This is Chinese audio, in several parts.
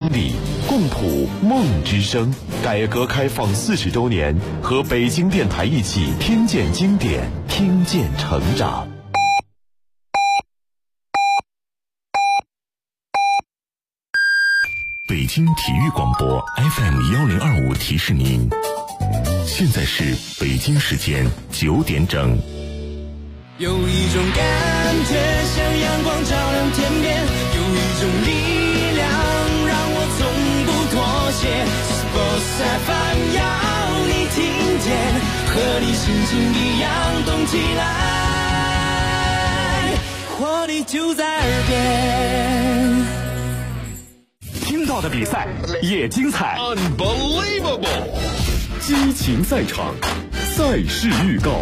里，共谱梦之声。改革开放40周年，和北京电台一起听见经典，听见成长。北京体育广播 FM1025提示您，现在是北京时间9点整。 有一种感觉像阳光照亮天边，有一种力量让我从不妥协。Sports FM 要你听见，和你心情一样动起来，活力就在耳边。 听到的比赛也精彩 ，Unbelievable！ 激情赛场，赛事预告。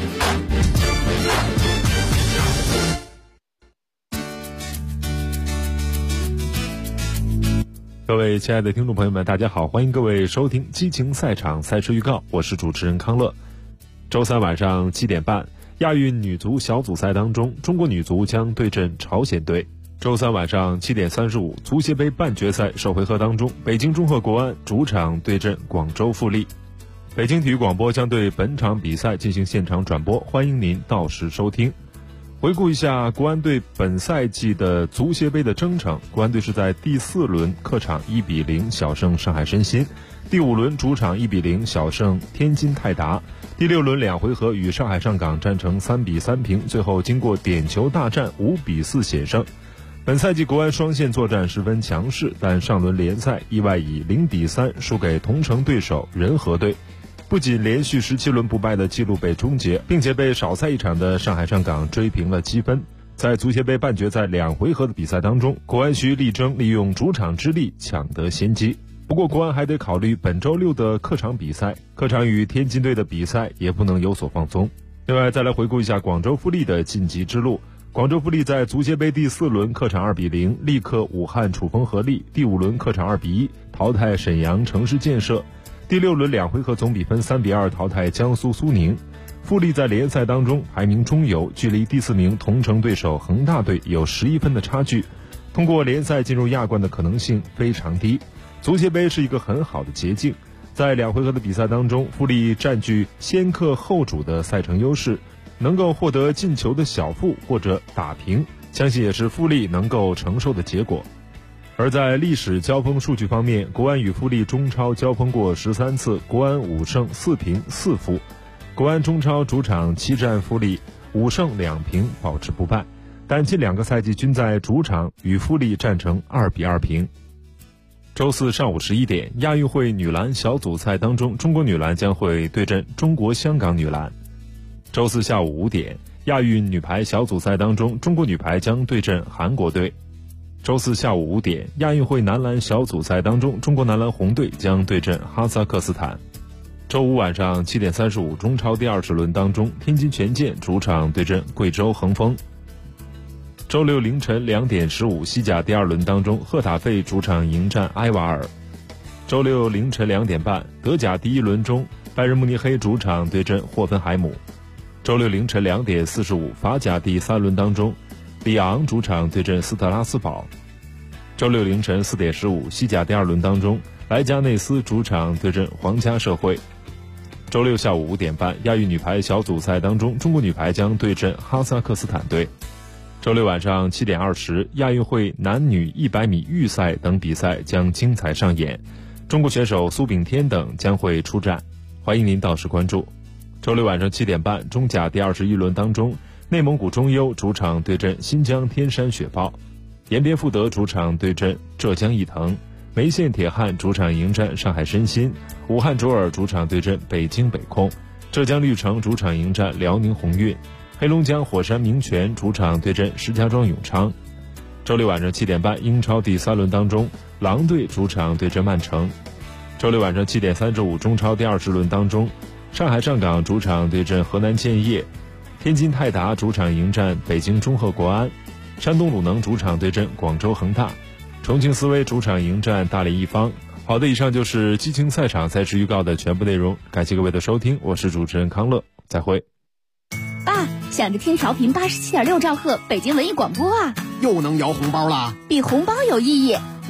各位亲爱的听众朋友们，大家好，欢迎各位收听激情赛场赛事预告，我是主持人康乐。周三晚上7点半，亚运女足小组赛当中，中国女足将对阵朝鲜队。周三晚上7点35，足协杯半决赛首回合当中，北京中赫国安主场对阵广州富力。北京体育广播将对本场比赛进行现场转播，欢迎您到时收听。回顾一下国安队本赛季的足协杯的征程，国安队是在第4轮客场1-0小胜上海申鑫，第5轮主场1-0小胜天津泰达，第6轮2回合与上海上港战成3-3平，最后经过点球大战5-4险胜。本赛季国安双线作战十分强势，但上轮联赛意外以0-3输给同城对手仁和队，不仅连续17轮不败的纪录被终结，并且被少赛一场的上海上港追平了积分。在足协杯半决赛2回合的比赛当中，国安需力争利用主场之力抢得先机。不过国安还得考虑本周6的客场比赛，客场与天津队的比赛也不能有所放松。另外再来回顾一下广州富力的晋级之路。广州富力在足协杯第4轮客场2-0力克武汉楚风合力，第5轮客场2-1淘汰沈阳城市建设，第6轮2回合总比分3-2淘汰江苏苏宁。富力在联赛当中排名中游，距离第4名同城对手恒大队有11分的差距，通过联赛进入亚冠的可能性非常低。足协杯是一个很好的捷径，在2回合的比赛当中，富力占据先客后主的赛程优势，能够获得进球的小负或者打平，相信也是富力能够承受的结果。而在历史交锋数据方面，国安与富力中超交锋过13次，国安5胜4平4负。国安中超主场7战富力5胜2平保持不败，但近2个赛季均在主场与富力战成2-2平。周四上午11点，亚运会女篮小组赛当中，中国女篮将会对阵中国香港女篮。周四下午5点，亚运女排小组赛当中，中国女排将对阵韩国队。周四下午5点，亚运会男篮小组赛当中，中国男篮红队将对阵哈萨克斯坦。周五晚上7点35，中超第20轮当中，天津权健主场对阵贵州恒丰。周六凌晨2点15，西甲第2轮当中，赫塔费主场迎战埃瓦尔。周六凌晨2点半，德甲第1轮中，拜仁慕尼黑主场对阵霍芬海姆。周六凌晨2点45，法甲第3轮当中，里昂主场对阵斯特拉斯堡。周六凌晨4点15，西甲第2轮当中，莱加内斯主场对阵皇家社会。周六下午5点半，亚运女排小组赛当中，中国女排将对阵哈萨克斯坦队。周六晚上7点20，亚运会男女100米预赛等比赛将精彩上演，中国选手苏炳添等将会出战，欢迎您到时关注。周六晚上7点半，中甲第21轮当中，内蒙古中优主场对阵新疆天山雪豹，延边富德主场对阵浙江毅腾，梅县铁汉主场迎战上海申鑫，武汉卓尔主场对阵北京北控，浙江绿城主场迎战辽宁宏运，黑龙江火山明泉主场对阵石家庄永昌。周六晚上7点半，英超第3轮当中，狼队主场对阵曼城。周六晚上7点35，中超第20轮当中，上海上港主场对阵河南建业，天津泰达主场迎战北京中赫国安，山东鲁能主场对阵广州恒大，重庆斯威主场迎战大连一方。好的，以上就是激情赛场赛事预告的全部内容，感谢各位的收听，我是主持人康乐，再会。 爸，想着听调频87.6兆赫北京文艺广播啊， 又能摇红包啦！ 比红包有意义，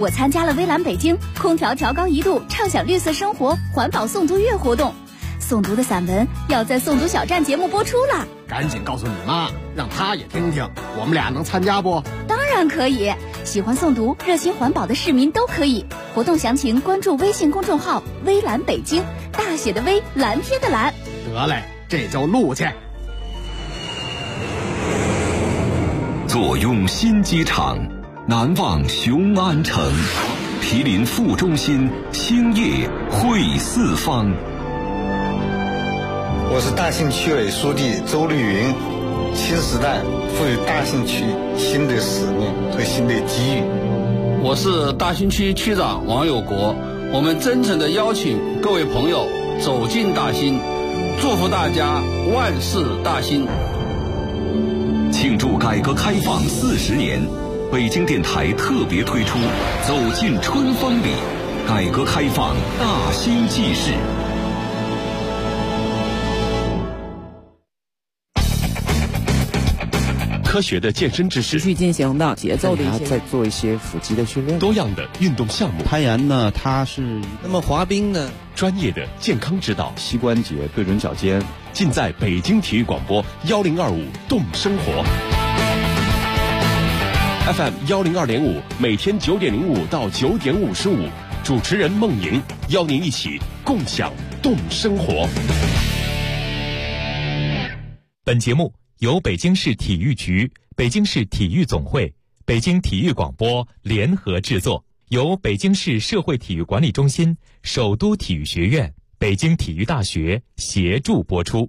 我参加了微蓝北京空调调高1度畅享绿色生活环保诵读月活动，诵读的散文要在诵读小站节目播出了。 赶紧告诉你妈，让她也听听，我们俩能参加不？ 当然可以，喜欢诵读、热心环保的市民都可以。活动详情关注微信公众号“微蓝北京”，大写的微，蓝天的蓝。 得嘞，这就录去。 坐拥新机场，难忘雄安城，毗邻副中心，兴业汇四方。 我是大兴区委书记周绿云，新时代赋予大兴区新的使命和新的机遇。 我是大兴区区长王有国，我们真诚地邀请各位朋友走进大兴，祝福大家万事大兴。 庆祝改革开放40年，北京电台特别推出《走进春风里》，改革开放大兴纪事。科学的健身知识， 持续进行的节奏的一些， 再做一些腹肌的训练， 多样的运动项目， 攀岩呢，它是那么滑冰呢， 专业的健康指导， 膝关节对准脚尖， 尽在北京体育广播1025动生活 FM 102.5，每天9点05到9点55，主持人孟莹邀您一起共享动生活。 本节目由北京市体育局、北京市体育总会、北京体育广播联合制作，由北京市社会体育管理中心、首都体育学院、北京体育大学协助播出。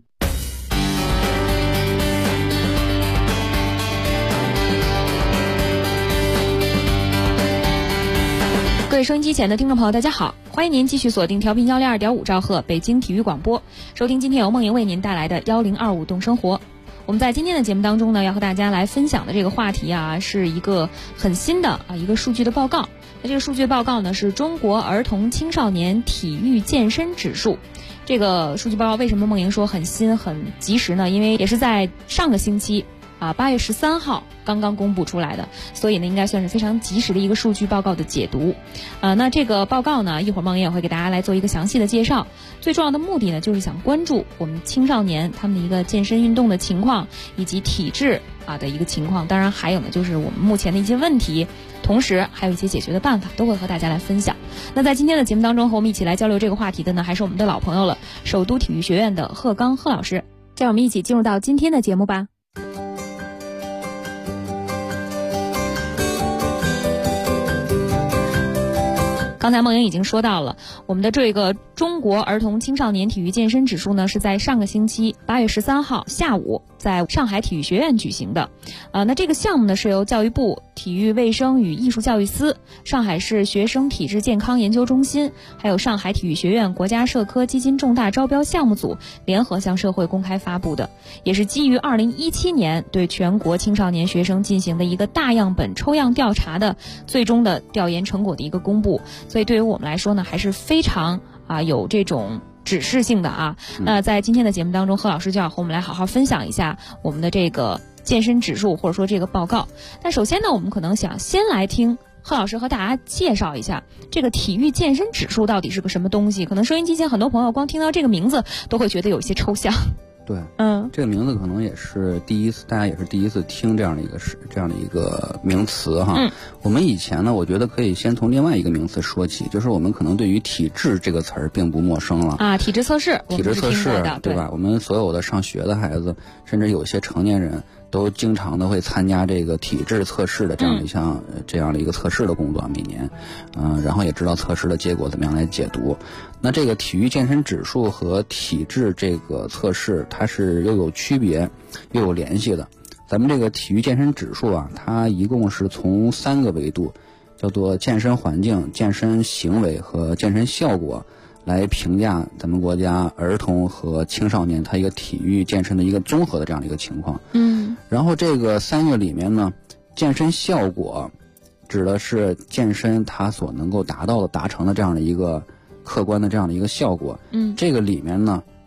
各位收音机前的听众朋友，大家好，欢迎您继续锁定调频102.5兆赫北京体育广播，收听今天由梦莹为您带来的1025动生活。我们在今天的节目当中呢，要和大家来分享的这个话题啊，是一个很新的一个数据的报告。那这个数据报告呢，是中国儿童青少年体育健身指数。这个数据报告为什么梦莹说很新很及时呢？因为也是在上个星期8月13号刚刚公布出来的，所以呢应该算是非常及时的一个数据报告的解读。那这个报告呢，一会儿梦莹也会给大家来做一个详细的介绍。最重要的目的呢，就是想关注我们青少年他们的一个健身运动的情况，以及体质的一个情况。当然还有呢，就是我们目前的一些问题，同时还有一些解决的办法，都会和大家来分享。那在今天的节目当中，和我们一起来交流这个话题的呢，还是我们的老朋友了，首都体育学院的贺刚贺老师。让我们一起进入到今天的节目吧。刚才梦莹已经说到了，我们的这个中国儿童青少年体育健身指数呢，是在上个星期8月13号下午在上海体育学院举行的。那这个项目呢，是由教育部体育卫生与艺术教育司、上海市学生体质健康研究中心，还有上海体育学院国家社科基金重大招标项目组联合向社会公开发布的，也是基于2017年对全国青少年学生进行的一个大样本抽样调查的最终的调研成果的一个公布。所以对于我们来说呢，还是非常有这种指示性的啊。那在今天的节目当中，贺老师就要和我们来好好分享一下我们的这个健身指数，或者说这个报告。但首先呢，我们可能想先来听贺老师和大家介绍一下这个体育健身指数到底是个什么东西。可能收音机前很多朋友光听到这个名字都会觉得有些抽象。 对，这个名字可能也是大家也是第一次听这样的一个名词哈。我们以前呢，我觉得可以先从另外一个名词说起，就是我们可能对于体质这个词儿并不陌生了体质测试， 对吧？我们所有的上学的孩子，甚至有些成年人都经常的会参加这个体质测试的这样的一个测试的工作，每年，然后也知道测试的结果怎么样来解读。那这个体育健身指数和体质这个测试，它是又有区别又有联系的。咱们这个体育健身指数它一共是从3个维度，叫做健身环境、健身行为和健身效果，来评价咱们国家儿童和青少年他一个体育健身的一个综合的这样的一个情况。然后这个3个里面呢，健身效果指的是健身它所能够达成的这样的一个客观的这样的一个效果。这个里面呢，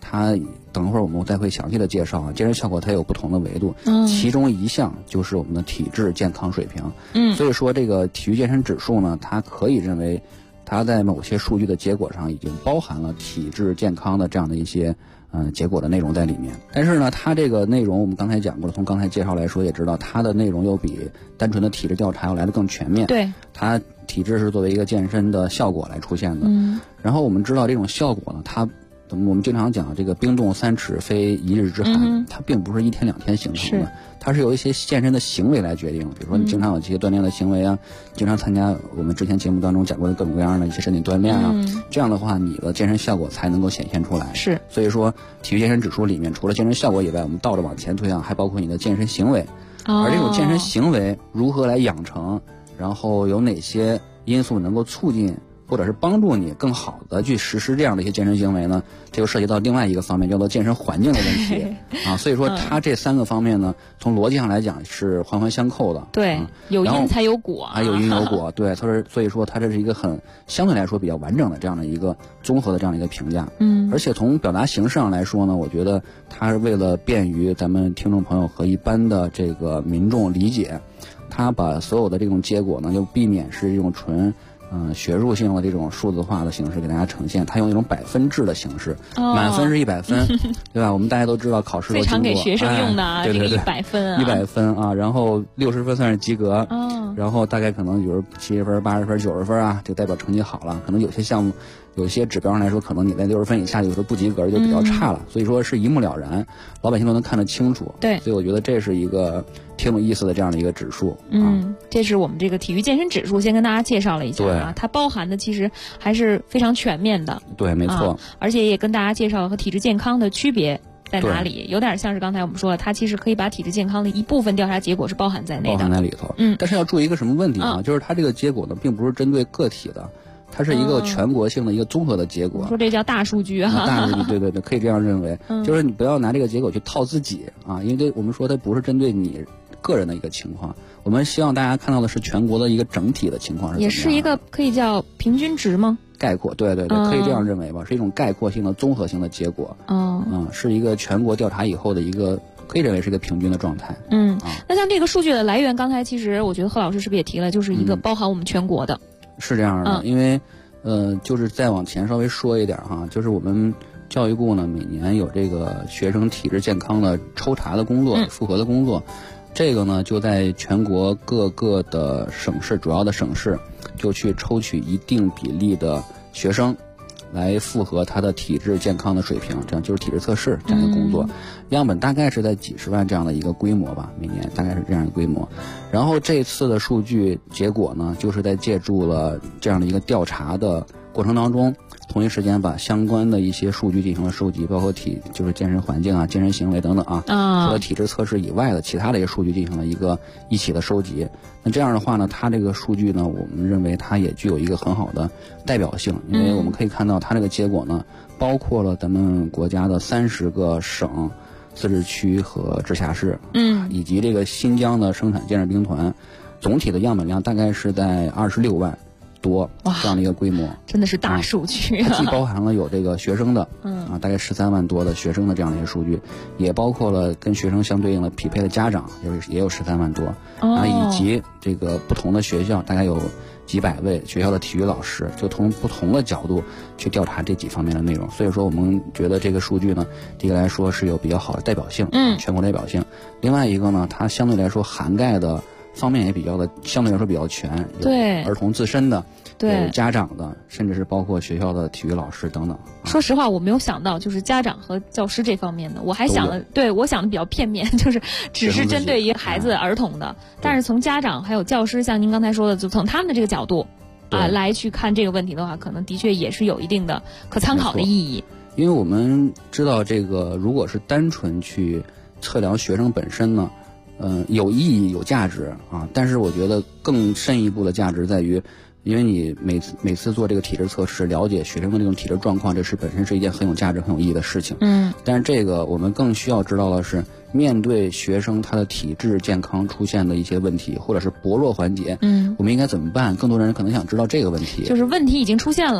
它等会儿我们再会详细的介绍啊。健身效果它有不同的维度，其中一项就是我们的体质健康水平。所以说这个体育健身指数呢，它可以认为它在某些数据的结果上已经包含了体质健康的这样的一些结果的内容在里面。但是呢，它这个内容我们刚才讲过了，从刚才介绍来说也知道，它的内容又比单纯的体质调查要来得更全面。 对， 它体质是作为一个健身的效果来出现的。然后我们知道这种效果呢，我们经常讲这个冰冻3尺非一日之寒，它并不是1天2天形成的，它是由一些健身的行为来决定。比如说你经常有这些锻炼的行为啊，经常参加我们之前节目当中讲过的各种各样的一些身体锻炼啊，这样的话你的健身效果才能够显现出来。 是， 所以说体育健身指数里面除了健身效果以外，我们倒着往前推还包括你的健身行为。而这种健身行为如何来养成，然后有哪些因素能够促进或者是帮助你更好的去实施这样的一些健身行为呢？这就涉及到另外一个方面，叫做健身环境的问题啊。所以说它这3个方面呢，从逻辑上来讲是环环相扣的。 对，有因才有果啊， 有因有果。对，所以说它这是一个很相对来说比较完整的这样的一个综合的这样的一个评价。而且从表达形式上来说呢，我觉得它是为了便于咱们听众朋友和一般的这个民众理解，它把所有的这种结果呢，就避免是用纯学术性的这种数字化的形式给大家呈现，它用一种百分制的形式，满分是100分，对吧？我们大家都知道考试最常给学生用的对这个100分啊 ，100分啊，然后60分算是及格，然后大概可能比如70分、80分、90分啊，就代表成绩好了。可能有些项目、有些指标上来说，可能你在60分以下，有时候不及格就比较差了。所以说是一目了然，老百姓都能看得清楚。 对， 所以我觉得这是一个挺有意思的这样的一个指数。 这是我们这个体育健身指数，先跟大家介绍了一下啊，它包含的其实还是非常全面的。 对，没错。 而且也跟大家介绍了和体质健康的区别在哪里，有点像是刚才我们说的，它其实可以把体质健康的一部分调查结果是包含在内的， 包含在里头。但是要注意一个什么问题啊？就是它这个结果呢，并不是针对个体的。它是一个全国性的一个综合的结果。 说这叫大数据啊？ 大数据，对，可以这样认为。就是你不要拿这个结果去套自己啊，因为我们说它不是针对你个人的一个情况，我们希望大家看到的是全国的一个整体的情况是怎么样的。也是一个可以叫平均值吗？ 概括，对，可以这样认为吧，是一种概括性的综合性的结果。是一个全国调查以后的一个。可以认为是一个平均的状态。 那像这个数据的来源，刚才其实我觉得贺老师是不是也提了，就是一个包含我们全国的。 是这样的，因为就是再往前稍微说一点哈，就是我们教育部呢每年有这个学生体质健康的抽查的工作、复核的工作，这个呢就在全国各个的省市，主要的省市就去抽取一定比例的学生来复核他的体质健康的水平，这样就是体质测试这样一个工作。样本大概是在几十万这样的一个规模吧，每年大概是这样一个规模。然后这次的数据结果呢，就是在借助了这样的一个调查的过程当中，同一时间把相关的一些数据进行了收集，包括就是健身环境啊、健身行为等等啊，除了体质测试以外的其他的一些数据进行了一起的收集。那这样的话呢，它这个数据呢，我们认为它也具有一个很好的代表性，因为我们可以看到它这个结果呢，包括了咱们国家的30个省、自治区和直辖市，以及这个新疆的生产建设兵团，总体的样本量大概是在26万多这样的一个规模， 真的是大数据它既包含了有这个学生的，大概13万多的学生的这样的一些数据，也包括了跟学生相对应的匹配的家长，也有13万多，以及这个不同的学校，大概有几百位学校的体育老师，就从不同的角度去调查这几方面的内容。所以说我们觉得这个数据呢，第一个来说是有比较好的代表性，全国代表性。另外一个呢，它相对来说涵盖的方面也相对来说比较全， 对， 儿童自身的， 对， 有家长的，甚至是包括学校的体育老师等等。 说实话，我没有想到就是家长和教师这方面的，我还想了，对，我想的比较片面，就是只是针对于孩子、儿童的。但是从家长还有教师，像您刚才说的，就从他们的这个角度来去看这个问题的话，可能的确也是有一定的可参考的意义。 因为我们知道这个，如果是单纯去测量学生本身呢，有意义有价值啊，但是我觉得更深一步的价值在于，因为你每次做这个体质测试，了解学生的这种体质状况，这是本身是一件很有价值很有意义的事情。但是这个我们更需要知道的是，面对学生他的体质健康出现的一些问题，或者是薄弱环节，我们应该怎么办？更多人可能想知道这个问题， 就是问题已经出现了，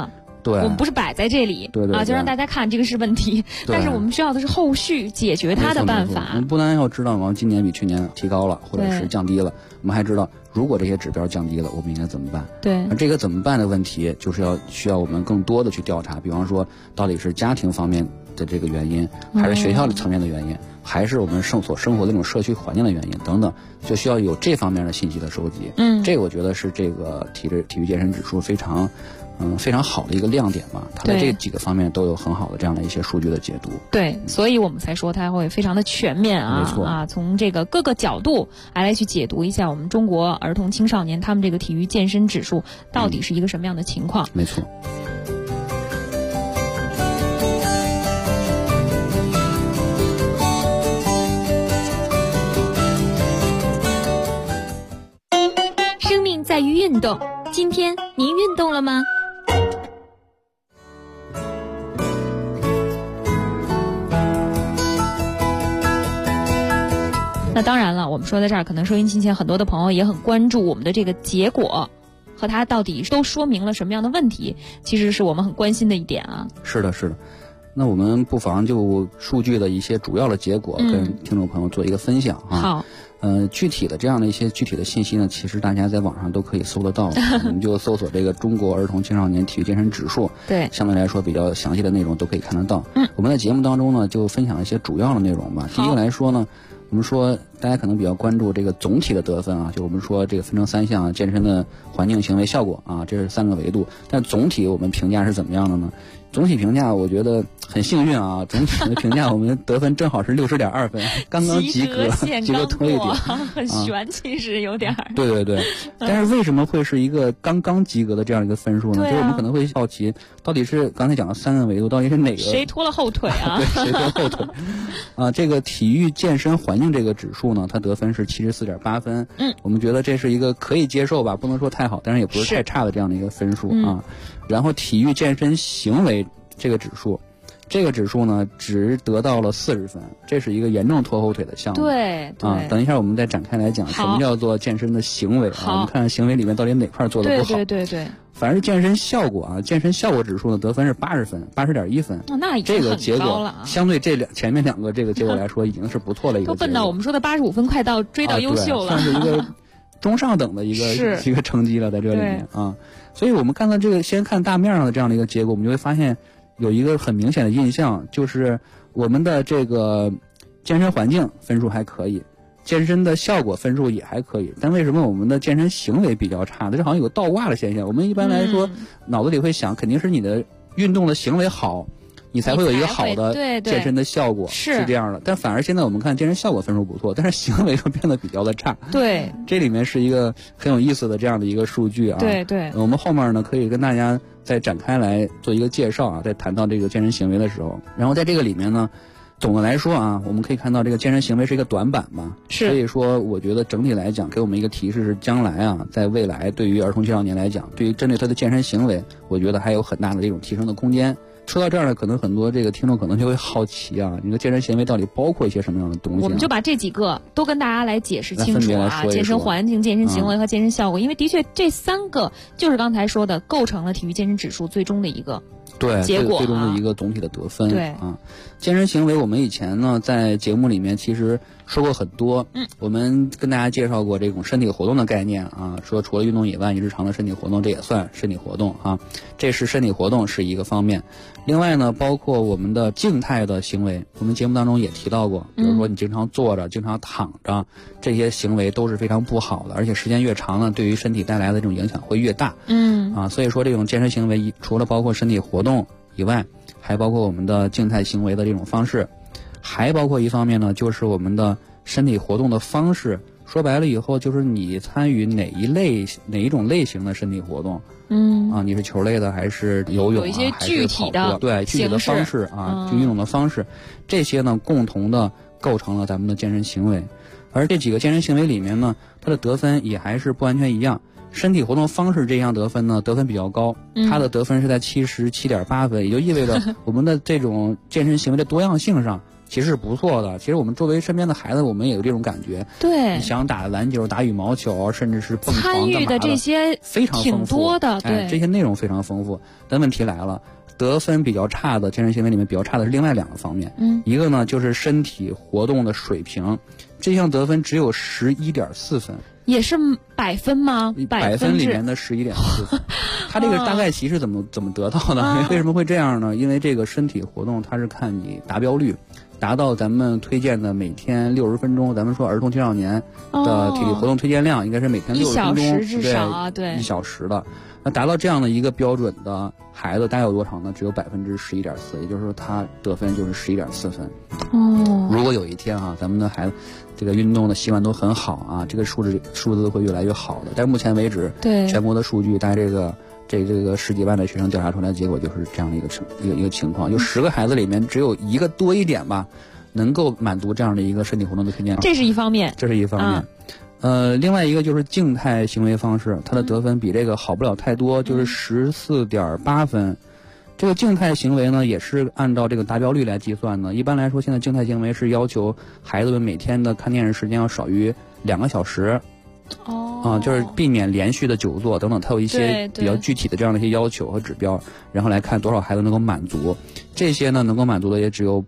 对， 我们不是摆在这里， 对就让大家看这个是问题，但是我们需要的是后续解决它的办法。 我们不但要知道我们今年比去年提高了，或者是降低了，我们还知道如果这些指标降低了，我们应该怎么办？ 对， 而这个怎么办的问题，就是需要我们更多的去调查，比方说到底是家庭方面的这个原因，还是学校的层面的原因，还是我们所生活的这种社区环境的原因等等，就需要有这方面的信息的收集。这个我觉得是这个体育健身指数非常好的一个亮点吧，它在这几个方面都有很好的这样的一些数据的解读。 对，所以我们才说它会非常的全面啊， 没错从这个各个角度来去解读一下我们中国儿童青少年他们这个体育健身指数到底是一个什么样的情况。 没错。 生命在于运动，今天您运动了吗？那当然了，我们说到这儿，可能收音机前很多的朋友也很关注我们的这个结果和它到底都说明了什么样的问题，其实是我们很关心的一点啊。 是的，是的。那我们不妨就数据的一些主要的结果跟听众朋友做一个分享啊。 好。 具体的这样的一些具体的信息呢，其实大家在网上都可以搜得到的。我们就搜索这个中国儿童青少年体育健身指数， 对， 相对来说比较详细的内容都可以看得到。我们在节目当中呢，就分享一些主要的内容吧。第一个来说呢，我们说大家可能比较关注这个总体的得分啊，就我们说这个分成3项，健身的环境、行为、效果啊，这是3个维度。但总体我们评价是怎么样的呢？总体评价我觉得很幸运啊，总体的评价我们得分正好是60.2分，刚刚及格，及格多一点， 很悬，其实有点。 对对对，但是为什么会是一个刚刚及格的这样一个分数呢？就是我们可能会好奇，到底是刚才讲的3个维度，到底是哪个？ 谁拖了后腿啊？ 对，谁拖了后腿？这个体育健身环境这个指数呢，它得分是74.8分。我们觉得这是一个可以接受吧，不能说太好，但是也不是太差的这样的一个分数啊。然后体育健身行为这个指数呢，只得到了40分，这是一个严重拖后腿的项目。 对等一下我们再展开来讲什么叫做健身的行为啊。我们看行为里面到底哪块做的不好。 对。 反正健身效果啊，健身效果指数呢得分是80分，80.1分。 那已经很高了啊。 这个结果相对前面2个这个结果来说，已经是不错的一个结果。 都奔到我们说的85分，快到追到优秀了， 算是一个中上等的一个成绩了，在这里面啊。所以我们看到这个，先看大面上的这样的一个结果，我们就会发现有一个很明显的印象，就是我们的这个健身环境分数还可以，健身的效果分数也还可以，但为什么我们的健身行为比较差？这好像有个倒挂的现象。我们一般来说脑子里会想，肯定是你的运动的行为好，你才会有一个好的健身的效果，是这样的。但反而现在我们看健身效果分数不错，但是行为又变得比较的差。 对， 这里面是一个很有意思的这样的一个数据啊。 对， 我们后面呢可以跟大家再展开来做一个介绍啊，在谈到这个健身行为的时候，然后在这个里面呢，总的来说啊，我们可以看到这个健身行为是一个短板嘛，所以说我觉得整体来讲给我们一个提示是，将来啊，在未来对于儿童青少年来讲，对于针对他的健身行为，我觉得还有很大的这种提升的空间。说到这儿呢，可能很多这个听众可能就会好奇啊，你的健身行为到底包括一些什么样的东西我们就把这几个都跟大家来解释清楚啊，健身环境、健身行为和健身效果，因为的确这3个就是刚才说的构成了体育健身指数最终的一个结果， 最终的一个总体的得分。 对啊，健身行为我们以前呢在节目里面其实说过很多，我们跟大家介绍过这种身体活动的概念啊，说除了运动以外，你日常的身体活动这也算身体活动啊，这是身体活动是一个方面。另外呢，包括我们的静态的行为，我们节目当中也提到过，比如说你经常坐着、经常躺着，这些行为都是非常不好的，而且时间越长呢，对于身体带来的这种影响会越大。所以说这种健身行为除了包括身体活动以外，还包括我们的静态行为的这种方式，还包括一方面呢，就是我们的身体活动的方式。说白了以后，就是你参与哪一种类型的身体活动，你是球类的还是游泳啊， 有一些具体的还是跑步，对，具体的方式啊，就运动的方式，这些呢共同的构成了咱们的健身行为。而这几个健身行为里面呢，它的得分也还是不完全一样。身体活动方式这项得分呢，得分比较高，它的得分是在77.8分，也就意味着我们的这种健身行为的多样性上， 其实是不错的。其实我们周围身边的孩子，我们也有这种感觉。 对， 你想打篮球、打羽毛球，甚至是蹦床参与的这些非常丰富， 挺多的，对， 这些内容非常丰富。但问题来了，得分比较差的健身行为里面比较差的是另外2个方面。一个呢就是身体活动的水平，这项得分只有11.4分。 也是100分吗？100 分里面的11.4分，他这个大概其是怎么得到的？为什么会这样呢？因为这个身体活动它是看你达标率，达到咱们推荐的每天60分钟，咱们说儿童青少年的体力活动推荐量应该是每天60分钟，1 小时至少啊，对 ，1小时的。那达到这样的一个标准的孩子，大概有多少呢？只有11.4%，也就是说他得分就是11.4分。如果有一天咱们的孩子这个运动的习惯都很好啊，这个数字会越来越好的。但是目前为止， 对全国的数据，大概这个10几万的学生调查出来的结果就是这样的一个情况，有10个孩子里面只有1个多一点吧，能够满足这样的一个身体活动的推荐量。 这是一方面。 另外一个就是静态行为方式，它的得分比这个好不了太多，就是14.8分。这个静态行为呢，也是按照这个达标率来计算的。一般来说，现在静态行为是要求孩子们每天的看电视时间要少于2个小时。就是避免连续的久坐等等，它有一些比较具体的这样的一些要求和指标，然后来看多少孩子能够满足。这些呢，能够满足的也只有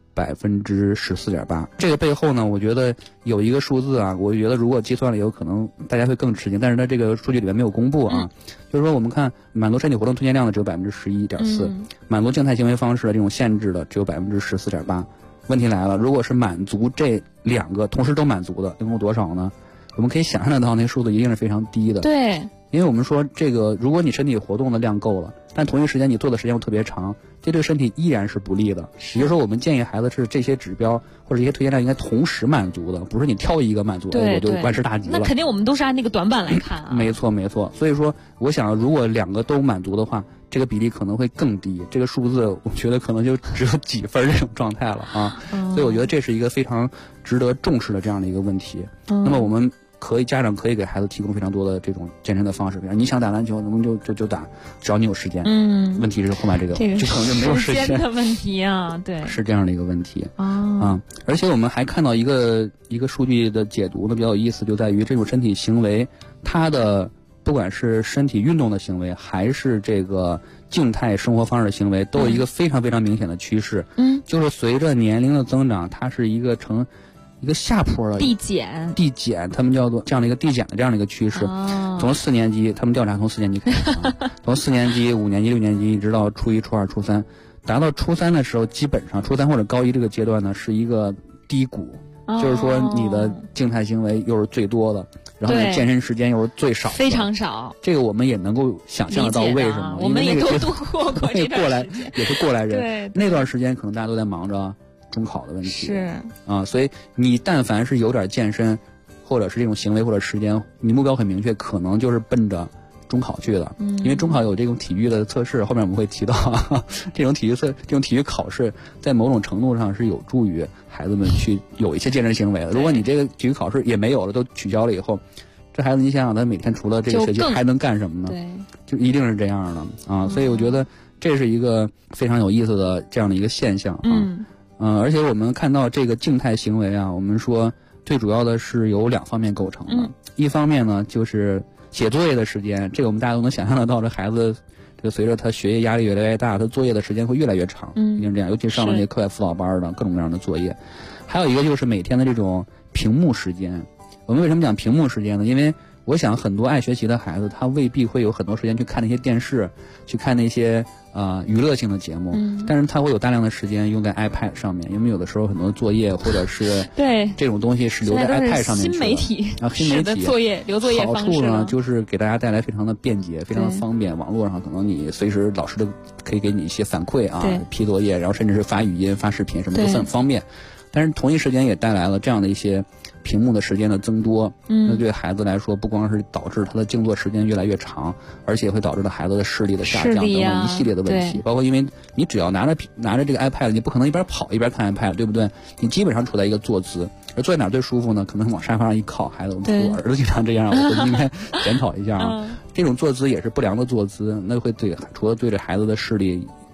14.8%。这个背后呢，我觉得有一个数字啊，我觉得如果计算了，有可能大家会更吃惊，但是它这个数据里面没有公布啊。就是说，我们看满足身体活动推荐量的只有11.4%，满足静态行为方式的这种限制的只有14.8%。问题来了，如果是满足这2个同时都满足的，能够多少呢？我们可以想象得到，那数字一定是非常低的。 对， 因为我们说这个，如果你身体活动的量够了，但同一时间你做的时间又特别长，这对身体依然是不利的。也就是说，我们建议孩子是这些指标或者这些推荐量应该同时满足的，不是你挑一个满足，我就万事大吉了。 那肯定我们都是按那个短板来看啊。 没错。所以说，我想如果2个都满足的话，这个比例可能会更低，这个数字我觉得可能就只有几分这种状态了啊。所以我觉得这是一个非常值得重视的这样的一个问题。那么我们家长可以给孩子提供非常多的这种健身的方式，比如你想打篮球，能不能就打，只要你有时间。问题是后面这个就可能就没有时间的问题啊，对， 是这样的一个问题而且我们还看到一个数据的解读呢，比较有意思，就在于这种身体行为，它的不管是身体运动的行为，还是这个静态生活方式的行为，都有一个非常非常明显的趋势。就是随着年龄的增长，它是一个呈一个下坡的递减， 他们叫做这样的一个递减的这样的一个趋势。从4年级，他们调查从4年级开始从4年级、5年级、6年级一直到初1、初2、初3，达到初3的时候，基本上初3或者高1这个阶段呢，是一个低谷。就是说你的静态行为又是最多的，然后你健身时间又是最少的， 非常少。 这个我们也能够想象得到为什么， 我们也都度过这段时间， 也是过来人。 对， 那段时间可能大家都在忙着中考的问题， 是所以你但凡是有点健身，或者是这种行为或者时间，你目标很明确，可能就是奔着中考去了。因为中考有这种体育的测试，后面我们会提到这种体育考试，在某种程度上是有助于孩子们去有一些健身行为的。如果你这个体育考试也没有了，都取消了以后，这孩子你想想，他每天除了这个学习还能干什么呢？ 对， 就一定是这样的所以我觉得这是一个非常有意思的这样的一个现象而且我们看到这个静态行为我们说最主要的是由2方面构成的。一方面呢，就是写作业的时间，这个我们大家都能想象得到，这孩子就随着他学业压力越来越大，他作业的时间会越来越长，一定这样。尤其上了那些课外辅导班的各种各样的作业。还有一个就是每天的这种屏幕时间。我们为什么讲屏幕时间呢？因为我想很多爱学习的孩子，他未必会有很多时间去看那些电视，去看那些娱乐性的节目，但是他会有大量的时间用在 iPad 上面，因为有的时候很多作业或者是对这种东西是留在 iPad 上面去的。 新媒体留作业方式， 好处呢就是给大家带来非常的便捷，非常的方便。网络上可能你随时老师都可以给你一些反馈批作业，然后甚至是发语音、发视频什么都很方便。但是同一时间也带来了这样的一些屏幕的时间的增多，那对孩子来说，不光是导致他的静坐时间越来越长，而且会导致他孩子的视力的下降等等一系列的问题。包括因为你只要拿着这个 iPad， 你不可能一边跑一边看 iPad， 对不对？你基本上处在一个坐姿，而坐在哪最舒服呢？可能往沙发上一靠，孩子，我儿子经常这样，我就应该检讨一下这种坐姿也是不良的坐姿，那会除了对着孩子的视力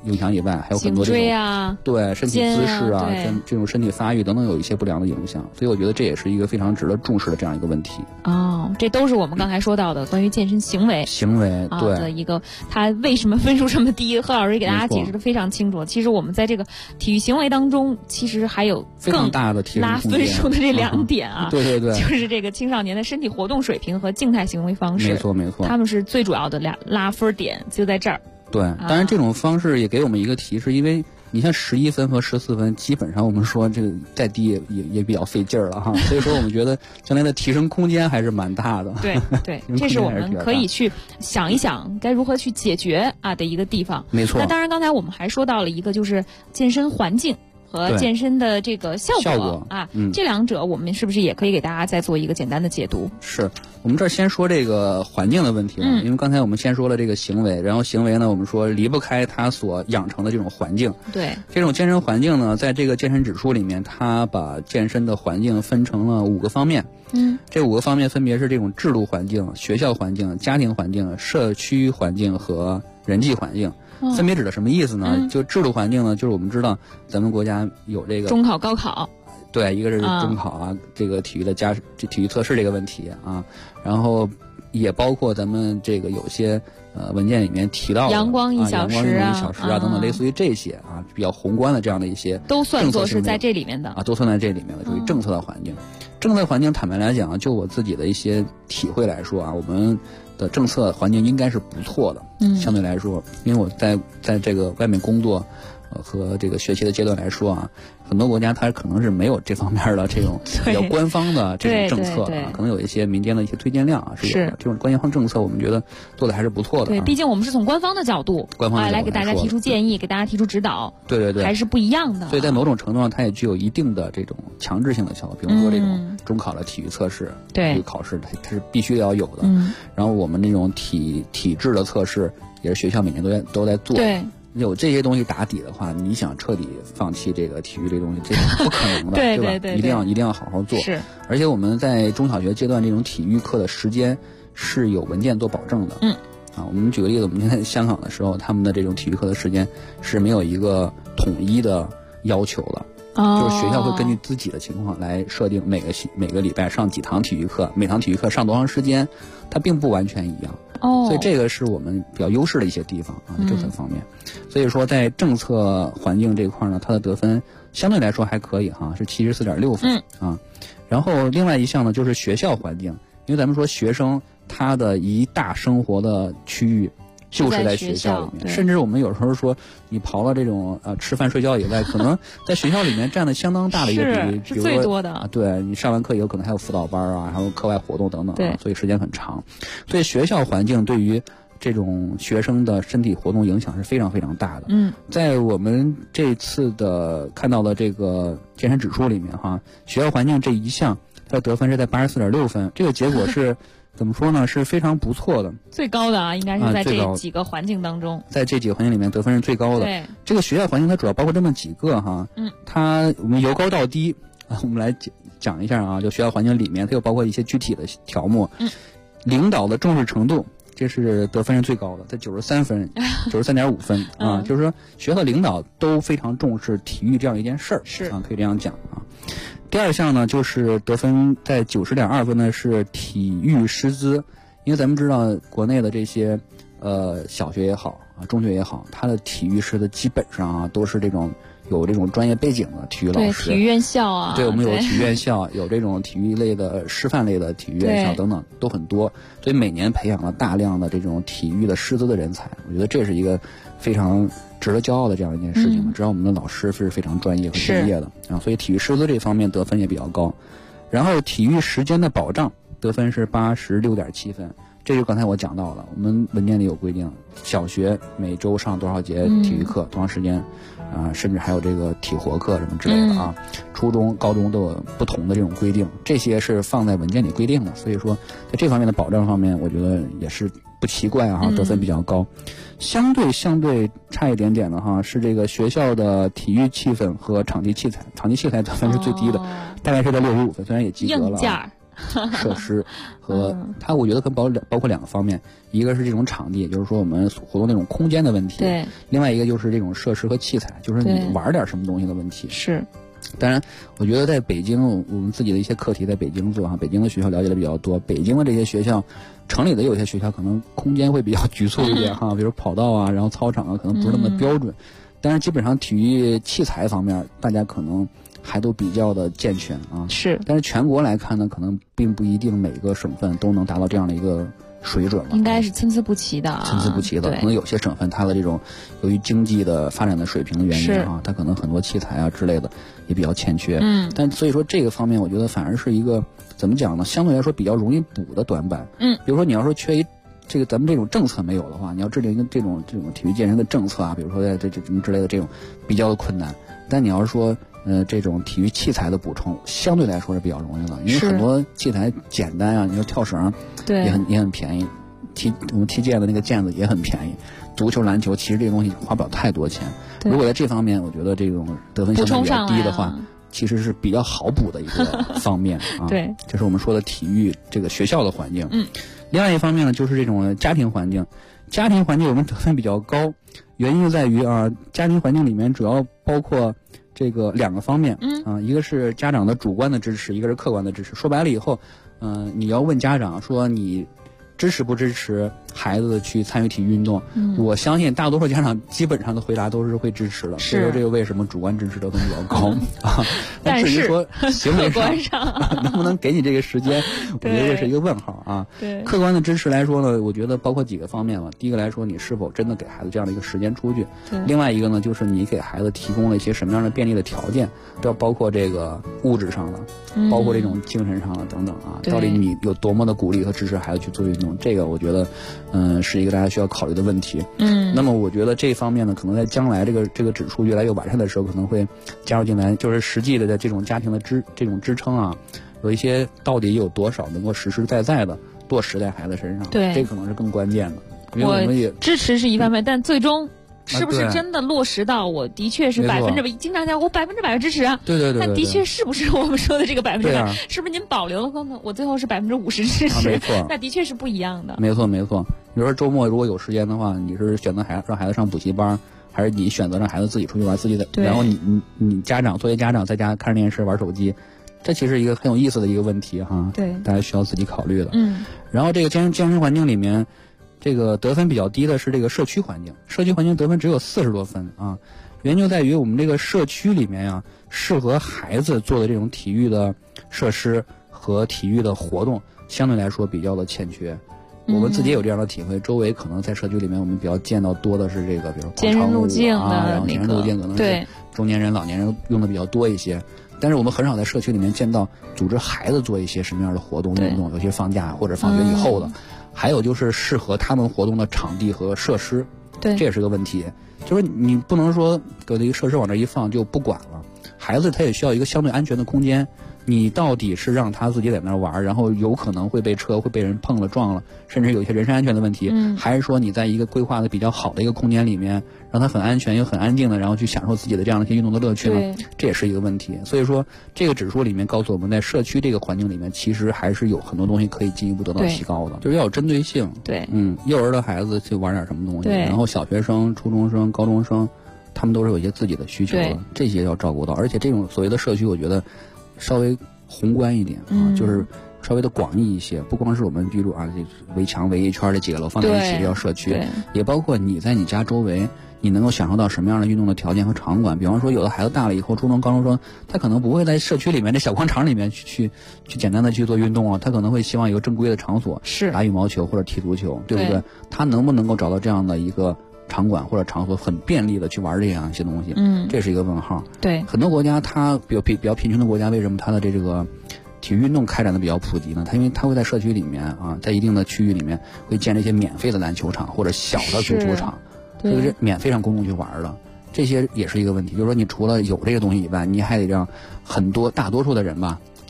影响以外，还有很多这种对身体姿势啊，这种身体发育等等有一些不良的影响。所以我觉得这也是一个非常值得重视的这样一个问题。 这都是我们刚才说到的关于健身行为对的一个，它为什么分数这么低？贺老师给大家解释的非常清楚。其实我们在这个体育行为当中，其实还有非常大的拉分数的这2点啊。 对， 就是这个青少年的身体活动水平和静态行为方式。 没错， 他们是最主要的拉分点，就在这儿。 对，当然这种方式也给我们一个提示，因为你像11分和14分，基本上我们说这个再低也比较费劲儿了哈，所以说我们觉得将来的提升空间还是蛮大的。 对，这是我们可以去想一想该如何去解决的一个地方。 没错。 那当然，刚才我们还说到了一个就是健身环境和健身的这个效果这两者我们是不是也可以给大家再做一个简单的解读？ 是我们这儿先说这个环境的问题因为刚才我们先说了这个行为，然后行为呢，我们说离不开它所养成的这种环境。 对， 这种健身环境呢，在这个健身指数里面，它把健身的环境分成了5个方面。这5个方面分别是这种制度环境、学校环境、家庭环境、社区环境和人际环境。分别指的什么意思呢？就制度环境呢，就是我们知道咱们国家有这个中考、高考， 对，一个是中考这个体育测试这个问题然后也包括咱们这个有些文件里面提到的阳光1小时等等，类似于这些比较宏观的这样的一些都算作是在这里面的都算在这里面的，属于政策的环境。政策环境坦白来讲，就我自己的一些体会来说我们的政策环境应该是不错的，相对来说，因为我在这个外面工作和这个学习的阶段来说很多国家它可能是没有这方面的这种比较官方的这种政策可能有一些民间的一些推荐量是有的。这种官方政策我们觉得做的还是不错的。 对，毕竟我们是从官方的角度来给大家提出建议，给大家提出指导。 对， 还是不一样的。 所以在某种程度上，它也具有一定的这种强制性的效果，比如说这种中考的体育测试、体育考试，它是必须要有的。然后我们这种体制的测试，也是学校每年都在做。 对。 有这些东西打底的话，你想彻底放弃这个体育这东西，这是不可能的， 对吧？一定要好好做。 是。 而且我们在中小学阶段这种体育课的时间是有文件做保证的。我们举个例子，我们在香港的时候，他们的这种体育课的时间是没有一个统一的要求的。就是学校会根据自己的情况来设定每个礼拜上几堂体育课，每堂体育课上多长时间，它并不完全一样。所以这个是我们比较优势的一些地方政策方面。所以说在政策环境这块呢，它的得分相对来说还可以是74.6分然后另外一项呢，就是学校环境，因为咱们说学生他的一大生活的区域就是在学校里面，甚至我们有时候说，你刨了这种吃饭睡觉以外，可能在学校里面占了相当大的一个比例， 是最多的。 对，你上完课以后，可能还有辅导班还有课外活动等等所以时间很长。所以学校环境对于这种学生的身体活动影响是非常非常大的。在我们这次的看到的这个健身指数里面学校环境这一项，它的得分是在84.6分，这个结果是。怎么说呢？是非常不错的， 最高的应该是在这几个环境当中， 在这几个环境里面得分是最高的。 对， 这个学校环境它主要包括这么几个我们由高到低我们来讲一下就学校环境里面它又包括一些具体的条目。领导的重视程度，这是得分是最高的，在93分，93.5分就是说学校领导都非常重视体育这样一件事儿， 是可以这样讲第二项呢，就是得分在90.2分呢是体育师资，因为咱们知道国内的这些小学也好中学也好，它的体育师的基本上都是这种有这种专业背景的体育老师， 对，体育院校对，我们有体育院校，有这种体育类的师范类的体育院校等等都很多，所以每年培养了大量的这种体育的师资的人才，我觉得这是一个非常值得骄傲的这样一件事情知道我们的老师是非常专业和专业的所以体育师资这方面得分也比较高。然后体育时间的保障得分是86.7分，这就刚才我讲到了，我们文件里有规定，小学每周上多少节体育课，多长时间甚至还有这个体活课什么之类的初中高中都有不同的这种规定，这些是放在文件里规定的，所以说在这方面的保障方面我觉得也是不奇怪得分比较高。相对差一点点的是这个学校的体育气氛和场地器材得分是最低的，大概是在65分，虽然也及格了设施和它，我觉得可能包括2个方面，一个是这种场地，就是说我们活动那种空间的问题， 对， 另外一个就是这种设施和器材，就是你玩点什么东西的问题。 是。 当然，我觉得在北京，我们自己的一些课题在北京做哈，北京的学校了解的比较多。北京的这些学校，城里的有些学校可能空间会比较局促一点哈，比如跑道啊，然后操场啊，可能不是那么标准。但是基本上体育器材方面，大家可能还都比较的健全啊。 是。 但是全国来看呢，可能并不一定每个省份都能达到这样的一个水准了， 应该是参差不齐的啊， 参差不齐的。可能有些省份它的这种由于经济的发展的水平的原因啊，它可能很多器材啊之类的也比较欠缺。但所以说这个方面，我觉得反而是一个怎么讲呢？相对来说比较容易补的短板。比如说你要说缺这个咱们这种政策没有的话，你要制定一个这种体育健身的政策啊，比如说这什么之类的这种比较的困难。但你要是说这种体育器材的补充相对来说是比较容易的，因为很多器材简单啊，你说跳绳也很便宜，我们踢毽的那个毽子也很便宜，足球篮球其实这个东西花不了太多钱。如果在这方面我觉得这种得分相对比较低的话，其实是比较好补的一个方面啊。 对， 这是我们说的体育这个学校的环境。另外一方面呢，就是这种家庭环境。家庭环境我们得分比较高，原因就在于家庭环境里面主要包括这个2个方面。一个是家长的主观的支持，一个是客观的支持。说白了以后，你要问家长说你支持不支持孩子去参与体育运动？我相信大多数家长基本上的回答都是会支持的。所以说这个为什么主观支持得分比较高啊？ 但至于说行为上能不能给你这个时间，我觉得这是一个问号啊。 对， 客观的支持来说呢，我觉得包括几个方面吧。第一个来说，你是否真的给孩子这样的一个时间出去？另外一个呢，就是你给孩子提供了一些什么样的便利的条件，都要包括这个物质上的，包括这种精神上的等等啊。到底你有多么的鼓励和支持孩子去做运动？这个我觉得，是一个大家需要考虑的问题。那么我觉得这方面呢，可能在将来这个指数越来越完善的时候，可能会加入进来，就是实际的这种家庭的这种支撑啊，有一些到底有多少能够实实在在的落实在孩子身上？ 对， 这可能是更关键的。因为我们也支持是一方面，但最终是不是真的落实到？我的确是100%，经常讲我100%支持啊。 对。 但的确是不是我们说的这个100%？是不是您保留了可能我最后是50%支持？ 没错， 那的确是不一样的。 没错。比如说周末如果有时间的话，你是选择让孩子上补习班，还是你选择让孩子自己出去玩，自己的？然后你家长作为家长在家看着电视玩手机，这其实是一个很有意思的一个问题哈。 对， 大家需要自己考虑的。然后这个健身环境里面，这个得分比较低的是这个社区环境，社区环境得分只有40多分啊。原因就在于我们这个社区里面呀，适合孩子做的这种体育的设施和体育的活动，相对来说比较的欠缺。我们自己也有这样的体会，周围可能在社区里面，我们比较见到多的是这个，比如广场舞啊，然后健身路径可能是中年人、老年人用的比较多一些。但是我们很少在社区里面见到组织孩子做一些什么样的活动运动，尤其是放假或者放学以后的。还有就是适合他们活动的场地和设施，这也是个问题。就是你不能说搁这个设施往这一放就不管了，孩子他也需要一个相对安全的空间。你到底是让他自己在那儿玩，然后有可能会被车会被人碰了撞了，甚至有一些人身安全的问题，还是说你在一个规划的比较好的一个空间里面，让他很安全又很安静的，然后去享受自己的这样的一些运动的乐趣呢？这也是一个问题。所以说这个指数里面告诉我们，在社区这个环境里面，其实还是有很多东西可以进一步得到提高的，就是要有针对性。幼儿的孩子去玩点什么东西，然后小学生、初中生、高中生，他们都是有一些自己的需求的，这些要照顾到。而且这种所谓的社区，我觉得稍微宏观一点啊，就是稍微的广义一些，不光是我们居住啊，这围墙围一圈这几个楼放在一起这叫社区，也包括你在你家周围，你能够享受到什么样的运动的条件和场馆。比方说，有的孩子大了以后，初中、高中生，他可能不会在社区里面这小广场里面去简单的去做运动啊，他可能会希望有个正规的场所，打羽毛球或者踢足球，对不对？他能不能够找到这样的一个场馆或者场所，很便利的去玩这样一些东西？这是一个问号。很多国家它比较贫穷的国家，为什么它的这个体育运动开展的比较普及呢？因为它会在社区里面啊，在一定的区域里面会建立一些免费的篮球场或者小的足球场，就是免费让公众去玩的。这些也是一个问题，就是说你除了有这个东西以外，你还得让大多数的人吧，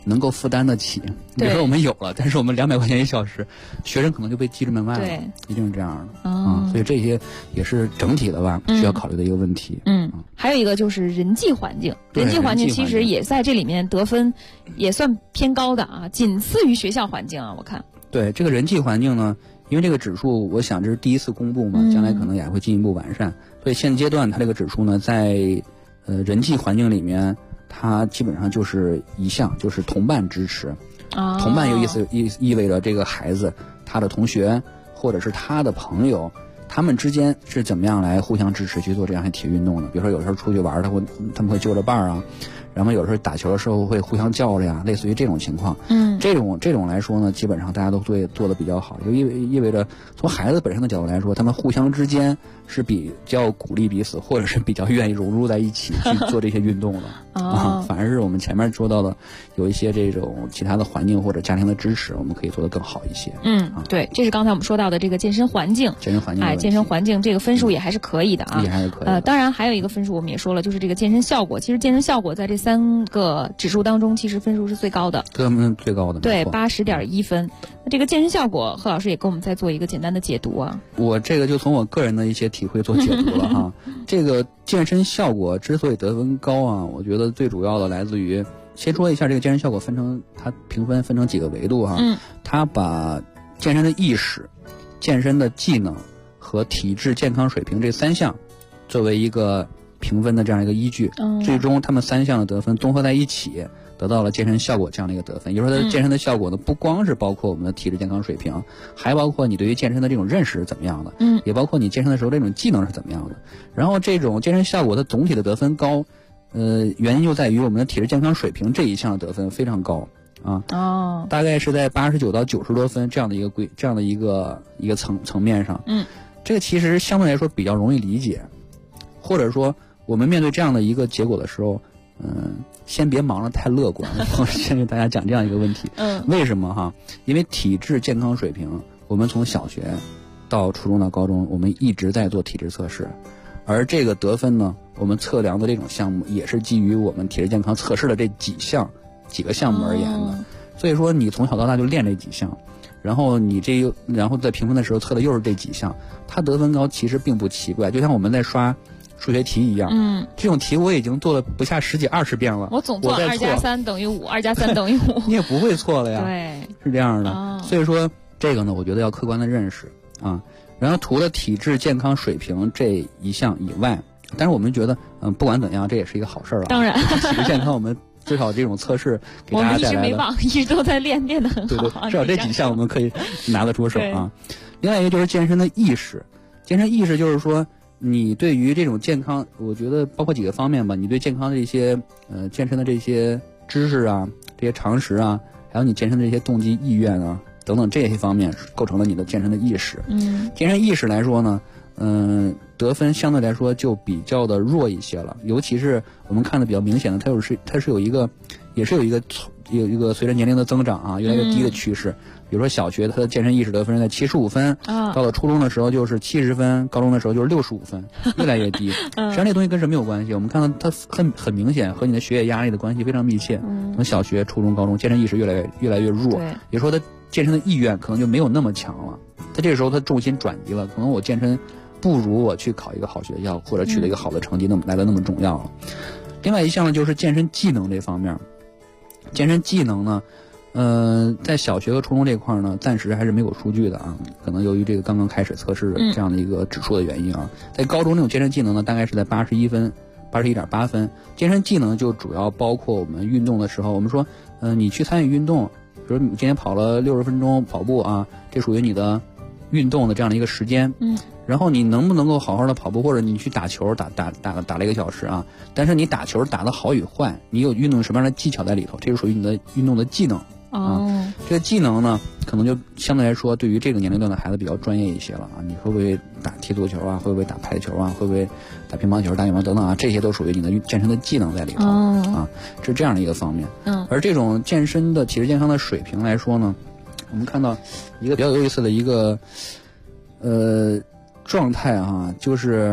能够负担得起。比如说我们有了，但是我们200块钱1小时，学生可能就被拒之门外了。 对， 一定是这样的。所以这些也是整体的吧，需要考虑的一个问题。 还有一个就是人际环境，人际环境其实也在这里面得分也算偏高的啊，仅次于学校环境啊，我看。 对，这个人际环境呢，因为这个指数我想这是第一次公布嘛，将来可能也会进一步完善。所以现阶段它这个指数呢，在人际环境里面，它基本上就是一项，就是同伴支持。同伴意味着这个孩子他的同学或者是他的朋友，他们之间是怎么样来互相支持去做这样的体育运动的。比如说有时候出去玩他们会揪着伴儿啊，然后有时候打球的时候会互相叫着呀，类似于这种情况。这种来说呢，基本上大家都会做得比较好，就意味着从孩子本身的角度来说，他们互相之间是比较鼓励彼此，或者是比较愿意融入在一起去做这些运动的。反而是我们前面说到的有一些这种其他的环境或者家庭的支持，我们可以做得更好一些。 对，这是刚才我们说到的这个健身环境。健身环境这个分数也还是可以的啊， 也还是可以的。 当然还有一个分数我们也说了，就是这个健身效果。其实健身效果在这3个指数当中，其实分数是最高的， 最高的。 对，80.1分。那这个健身效果，贺老师也给我们再做一个简单的解读啊。 我这个就从我个人的一些体会做解读了哈。这个健身效果之所以得分高啊，我觉得最主要的来自于，先说一下这个健身效果它评分分成几个维度哈。它把健身的意识、健身的技能和体质健康水平这3项作为一个评分的这样一个依据，最终他们3项的得分综合在一起，得到了健身效果这样的一个得分。也就是说，它健身的效果呢，不光是包括我们的体质健康水平，还包括你对于健身的这种认识是怎么样的，也包括你健身的时候这种技能是怎么样的。然后这种健身效果的总体的得分高，原因就在于我们的体质健康水平这一项的得分非常高啊。大概是在89到90多分这样的一个层面上。这个其实相对来说比较容易理解，或者说我们面对这样的一个结果的时候，先别忙得太乐观。我先给大家讲这样一个问题。为什么哈？因为体质健康水平，我们从小学到初中到高中，我们一直在做体质测试，而这个得分呢，我们测量的这种项目也是基于我们体质健康测试的这几个项目而言的。所以说，你从小到大就练这几项，然后然后在评分的时候测的又是这几项，它得分高其实并不奇怪。就像我们在刷数学题一样，这种题我已经做了不下10几20遍了， 我总做2+3等于5，2+3等于5， 你也不会错了呀。 对， 是这样的。所以说这个呢，我觉得要客观的认识啊。然后除了体质健康水平这一项以外，但是我们觉得不管怎样，这也是一个好事儿啊。 当然， 体质健康我们至少这种测试给大家带来的， 我们一直没忘，一直都在练得很好。 对，至少这几项我们可以拿得出手啊。另外一个就是健身的意识，健身意识就是说，你对于这种健康，我觉得包括几个方面吧，你对健康的这些健身的这些知识啊，这些常识啊，还有你健身的这些动机意愿啊等等这些方面，构成了你的健身的意识。健身意识来说呢，得分相对来说就比较的弱一些了，尤其是我们看的比较明显的，它是有一个随着年龄的增长啊，越来越低的趋势。比如说小学它的健身意识得分是在75分，到了初中的时候就是70分，高中的时候就是65分，越来越低。实际上这东西跟什么有关系？我们看到它很明显和你的学业压力的关系非常密切。从小学、初中、高中，健身意识越来越弱，也说他健身的意愿可能就没有那么强了。他这个时候他重心转移了，可能我健身不如我去考一个好学校或者取得一个好的成绩来的那么重要了。另外一项呢，就是健身技能这方面。健身技能呢，在小学和初中这块呢，暂时还是没有数据的啊，可能由于这个刚刚开始测试这样的一个指数的原因啊。在高中这种健身技能呢，大概是在81分，81.8分。健身技能就主要包括我们运动的时候，我们说，你去参与运动，比如你今天跑了60分钟跑步啊，这属于你的运动的这样的一个时间。然后你能不能够好好的跑步，或者你去打球打了1个小时啊，但是你打球打的好与坏，你有运动什么样的技巧在里头，这就属于你的运动的技能啊。这个技能呢，可能就相对来说对于这个年龄段的孩子比较专业一些了啊。你会不会踢足球啊？会不会打排球啊？会不会打乒乓球、打羽毛等等啊？这些都属于你的健身的技能在里头啊，是这样的一个方面。而这种健身的体质健康的水平来说呢，我们看到一个比较有意思的一个状态啊，就是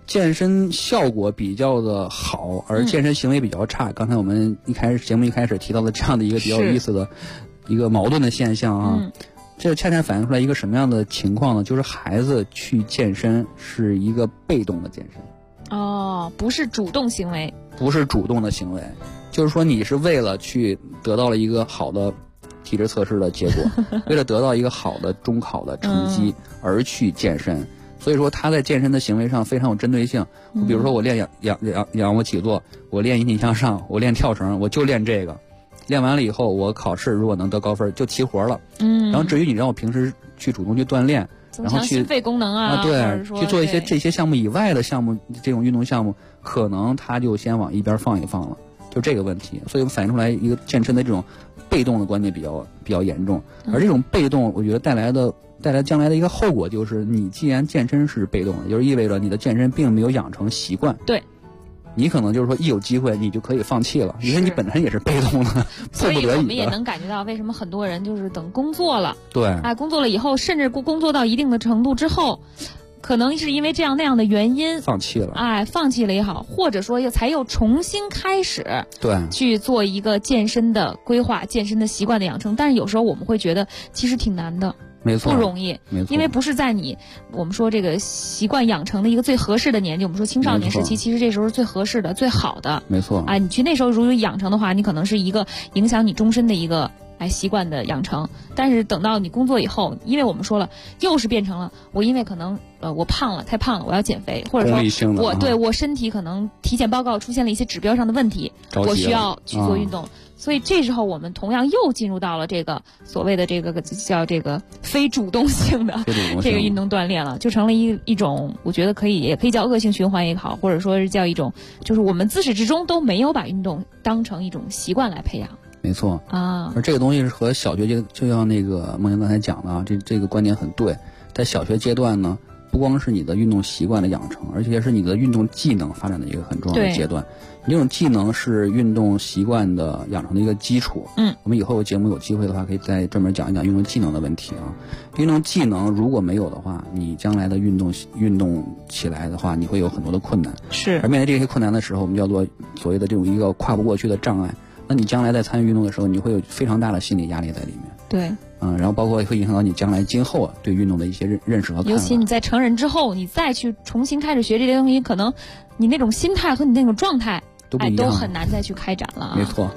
健身效果比较的好，而健身行为比较差。刚才我们节目一开始提到的这样的一个比较有意思的一个矛盾的现象啊，这恰恰反映出来一个什么样的情况呢？就是孩子去健身是一个被动的健身， 不是主动行为， 不是主动的行为，就是说你是为了去得到了一个好的体质测试的结果，为了得到一个好的中考的成绩而去健身。所以说他在健身的行为上非常有针对性。比如说我练仰卧起坐，我练引体向上，我练跳绳，我就练这个。练完了以后，我考试如果能得高分就齐活了。然后至于你让我平时去主动去锻炼， 增强心肺功能对，去做一些这些项目以外的项目，这种运动项目，可能他就先往一边放一放了，就这个问题。所以反映出来一个健身的这种被动的观念比较严重，而这种被动，我觉得带来将来的一个后果就是，你既然健身是被动的，就是意味着你的健身并没有养成习惯。 对。 你可能就是说一有机会你就可以放弃了，因为你本身也是被动的， 所以我们也能感觉到为什么很多人就是等工作了， 对， 工作了以后，甚至工作到一定的程度之后，可能是因为这样那样的原因放弃了， 放弃了也好，或者说才又重新开始， 对， 去做一个健身的规划、健身的习惯的养成。但是有时候我们会觉得其实挺难的。 没错， 不容易， 没错， 因为不是在我们说这个习惯养成的一个最合适的年纪，我们说青少年时期，其实这时候是最合适的、最好的。 没错你去那时候如果养成的话，你可能是一个影响你终身的一个习惯的养成。但是等到你工作以后，因为我们说了，又是变成了我因为可能我胖了，太胖了，我要减肥，或者说我身体可能体检报告出现了一些指标上的问题，我需要去做运动。所以这时候我们同样又进入到了这个所谓的这个叫这个非主动性的这个运动锻炼了，就成了一种我觉得也可以叫恶性循环也好，或者说是叫一种就是我们自始至终都没有把运动当成一种习惯来培养。 没错而这个东西是和小学就像那个梦莹刚才讲的这个观点很对，在小学阶段呢，不光是你的运动习惯的养成，而且是你的运动技能发展的一个很重要的阶段。这种技能是运动习惯的养成的一个基础。我们以后节目有机会的话，可以再专门讲一讲运动技能的问题啊。运动技能如果没有的话，你将来的运动起来的话，你会有很多的困难。 是。 而面对这些困难的时候，我们叫做所谓的这种一个跨不过去的障碍。那你将来在参与运动的时候，你会有非常大的心理压力在里面。 对。 然后包括会影响到你将来今后对运动的一些认识和看法。 尤其你在成人之后，你再去重新开始学这些东西，可能你那种心态和你那种状态都很难再去开展了。 没错。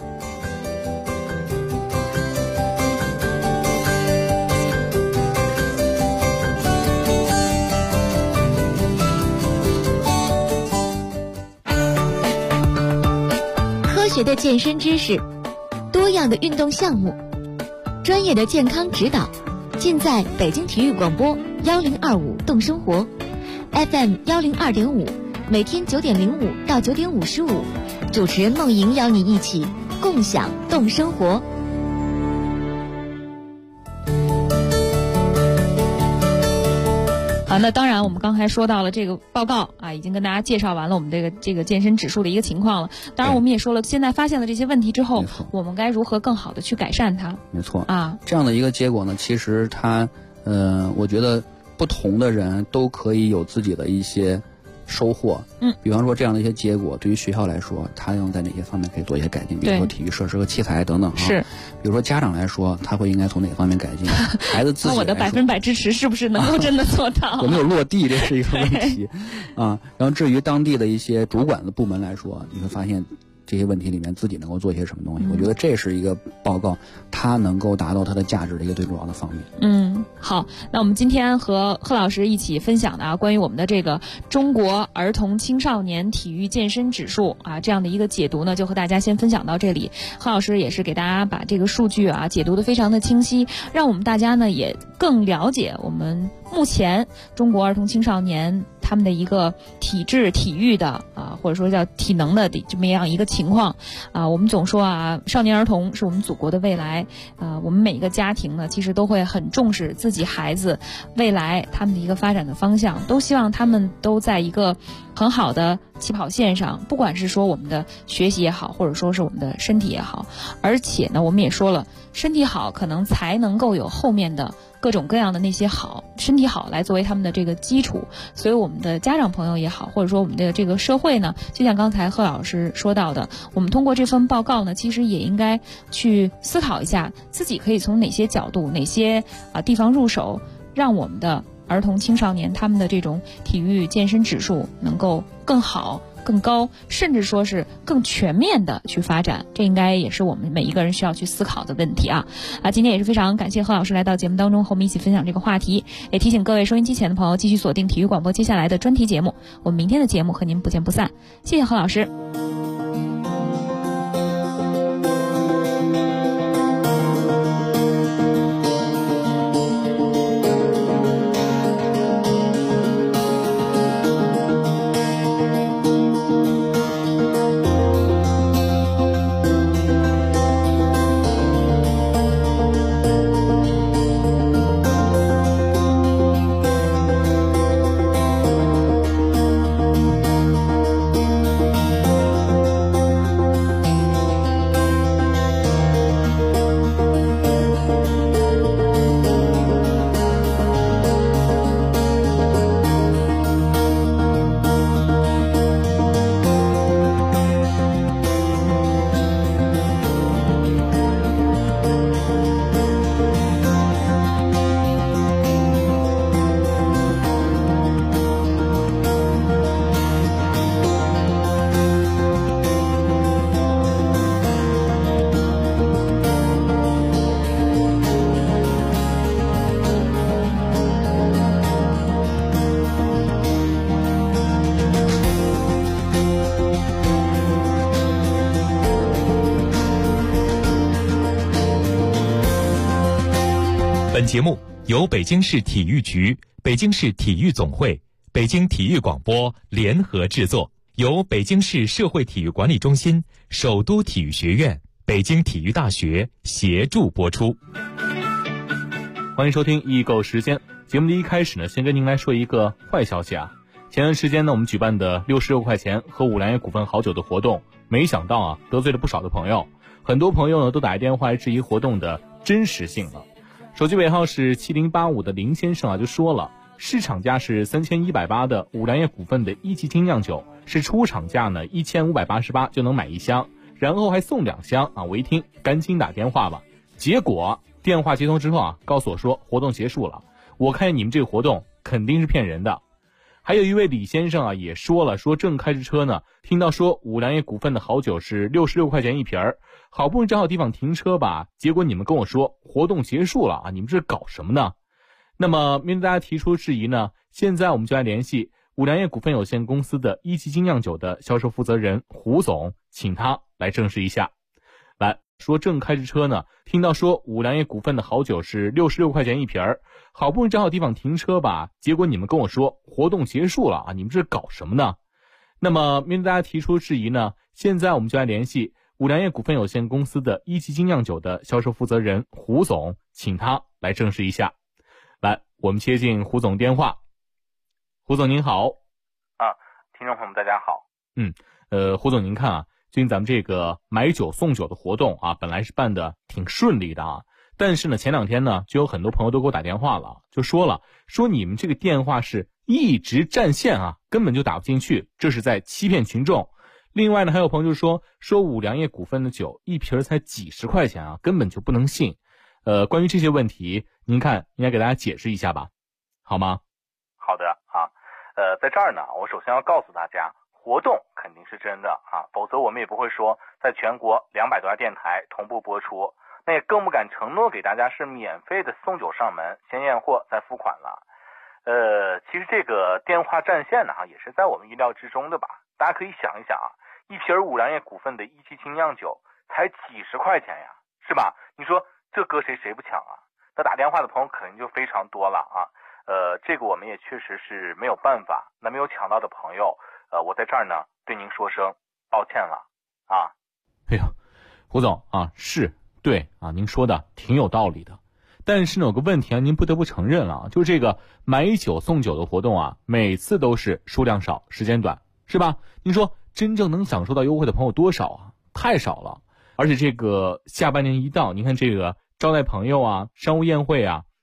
科学的健身知识，多样的运动项目，专业的健康指导，尽在北京体育广播1025动生活 FM 102.5，每天9点05到9点55，主持人梦莹邀你一起共享动生活。 那当然我们刚才说到了这个报告已经跟大家介绍完了我们这个健身指数的一个情况了。当然我们也说了，现在发现了这些问题之后，我们该如何更好的去改善它。 没错这样的一个结果呢，其实它我觉得不同的人都可以有自己的一些收获。比方说这样的一些结果，对于学校来说，他用在哪些方面可以做一些改进？比如说体育设施和器材等等是。 比如说家长来说，他会应该从哪方面改进？孩子自己那我的100%支持是不是能够真的做到？ 有没有落地，这是一个问题然后至于当地的一些主管的部门来说，你会发现这些问题里面自己能够做一些什么东西。我觉得这是一个报告它能够达到它的价值的一个最重要的方面。 好，那我们今天和贺老师一起分享的关于我们的这个中国儿童青少年体育健身指数这样的一个解读呢，就和大家先分享到这里。贺老师也是给大家把这个数据解读的非常的清晰，让我们大家呢也更了解我们目前中国儿童青少年他们的一个体质体育的或者说叫体能的这么样一个情况我们总说少年儿童是我们祖国的未来我们每个家庭呢其实都会很重视自己孩子未来他们的一个发展的方向，都希望他们都在一个很好的起跑线上，不管是说我们的学习也好，或者说是我们的身体也好。而且呢我们也说了，身体好可能才能够有后面的各种各样的那些好，身体好来作为他们的这个基础。所以我们的家长朋友也好，或者说我们的这个社会呢，就像刚才贺老师说到的，我们通过这份报告呢，其实也应该去思考一下自己可以从哪些角度、哪些地方入手，让我们的儿童青少年他们的这种体育健身指数能够更好、更高，甚至说是更全面的去发展。这应该也是我们每一个人需要去思考的问题啊！今天也是非常感谢贺老师来到节目当中和我们一起分享这个话题，也提醒各位收音机前的朋友继续锁定体育广播接下来的专题节目，我们明天的节目和您不见不散。谢谢贺老师。 本节目由北京市体育局、北京市体育总会、北京体育广播联合制作，由北京市社会体育管理中心、首都体育学院、北京体育大学协助播出。 欢迎收听易购时间。节目的一开始呢，先跟您来说一个坏消息啊。前段时间呢，我们举办的66块钱喝五粮液股份好酒的活动，没想到啊，得罪了不少的朋友。很多朋友呢，都打电话来质疑活动的真实性了。手机尾号是7085的林先生啊，就说了，市场价是3180的五粮液股份的一级精酿酒，是出厂价呢1588就能买1箱，然后还送2箱啊！我一听，赶紧打电话吧。结果电话接通之后啊，告诉我说活动结束了。我看你们这个活动肯定是骗人的。还有一位李先生啊，也说了，说正开着车呢，听到说五粮液股份的好酒是66块钱一瓶儿，好不容易找好地方停车吧，结果你们跟我说活动结束了啊，你们这是搞什么呢？那么面对大家提出质疑呢，现在我们就来联系五粮液股份有限公司的一级精酿酒的销售负责人胡总，请他来证实一下。来说正开着车呢，听到说五粮液股份的好酒是66块钱一瓶儿，好不容易找好地方停车吧，结果你们跟我说活动结束了啊，你们这是搞什么呢？那么面对大家提出质疑呢，现在我们就来联系五粮液股份有限公司的一级精酿酒的销售负责人胡总，请他来证实一下。来，我们接进胡总电话。胡总您好。 听众朋友们大家好。 胡总您看啊，最近咱们这个买酒送酒的活动啊，本来是办的挺顺利的啊，但是呢前2天呢，就有很多朋友都给我打电话了，就说你们这个电话是一直占线啊，根本就打不进去，这是在欺骗群众。另外呢，还有朋友就说五粮液股份的酒一瓶才几十块钱啊，根本就不能信。关于这些问题，您看应该给大家解释一下吧，好吗？ 好的啊，在这儿呢，我首先要告诉大家，活动肯定是真的啊，否则我们也不会说在全国200多家电台同步播出，那也更不敢承诺给大家是免费的送酒上门，先验货再付款了。其实这个电话占线呢，也是在我们意料之中的吧。大家可以想一想啊，一瓶五粮液股份的一级精酿酒才几十块钱呀，是吧？你说这搁谁不抢啊？那打电话的朋友肯定就非常多了啊。这个我们也确实是没有办法。那没有抢到的朋友，我在这儿呢对您说声抱歉了啊。 哎呦，胡总啊，是对啊，您说的挺有道理的。但是呢，有个问题啊，您不得不承认了，就是这个买酒送酒的活动啊，每次都是数量少，时间短，是吧？您说真正能享受到优惠的朋友多少啊？太少了。而且这个下半年一到，您看这个招待朋友啊、商务宴会啊，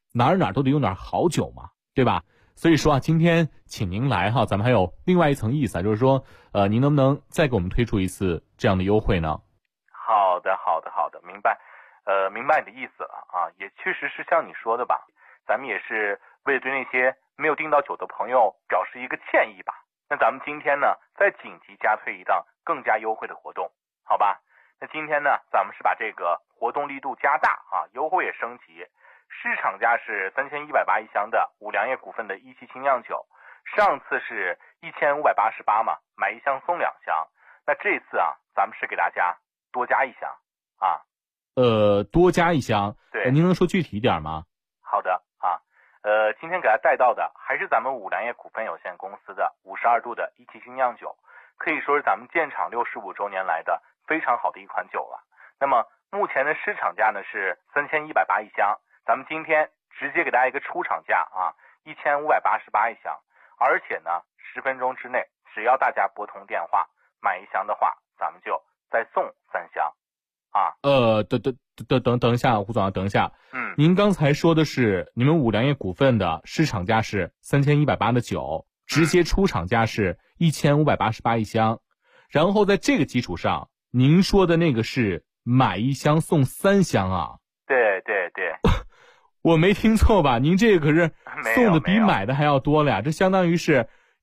哪儿都得用点好酒嘛，对吧？所以说啊，今天请您来哈，咱们还有另外一层意思啊，就是说，您能不能再给我们推出一次这样的优惠呢？ 好的，明白。明白你的意思了啊，也确实是像你说的吧，咱们也是为了对那些没有订到酒的朋友表示一个歉意吧。那咱们今天呢，再紧急加推一档更加优惠的活动，好吧？那今天呢，咱们是把这个活动力度加大啊，优惠也升级。市场价是3180一箱的五粮液股份的一期精酿酒，上次是1588嘛，买一箱送2箱。那这次啊，咱们是给大家多加一箱啊。 多加一箱， 对， 您能说具体一点吗？ 好的啊，今天给大家带到的还是咱们五粮液股份有限公司的52度的一期精酿酒，可以说是咱们建厂65周年来的非常好的一款酒了。那么目前的市场价呢是3180一箱，咱们今天直接给大家一个出厂价啊，1588一箱，而且呢10分钟之内，只要大家拨通电话买一箱的话，咱们就再送3箱。啊， 等一下，胡总啊，等一下，您刚才说的是你们五粮液股份的市场价是3180的酒，直接出厂价是1588一箱，然后在这个基础上，您说的那个是买一箱送3箱啊？ 对， 我没听错吧？您这个可是送的比买的还要多了呀，这相当于是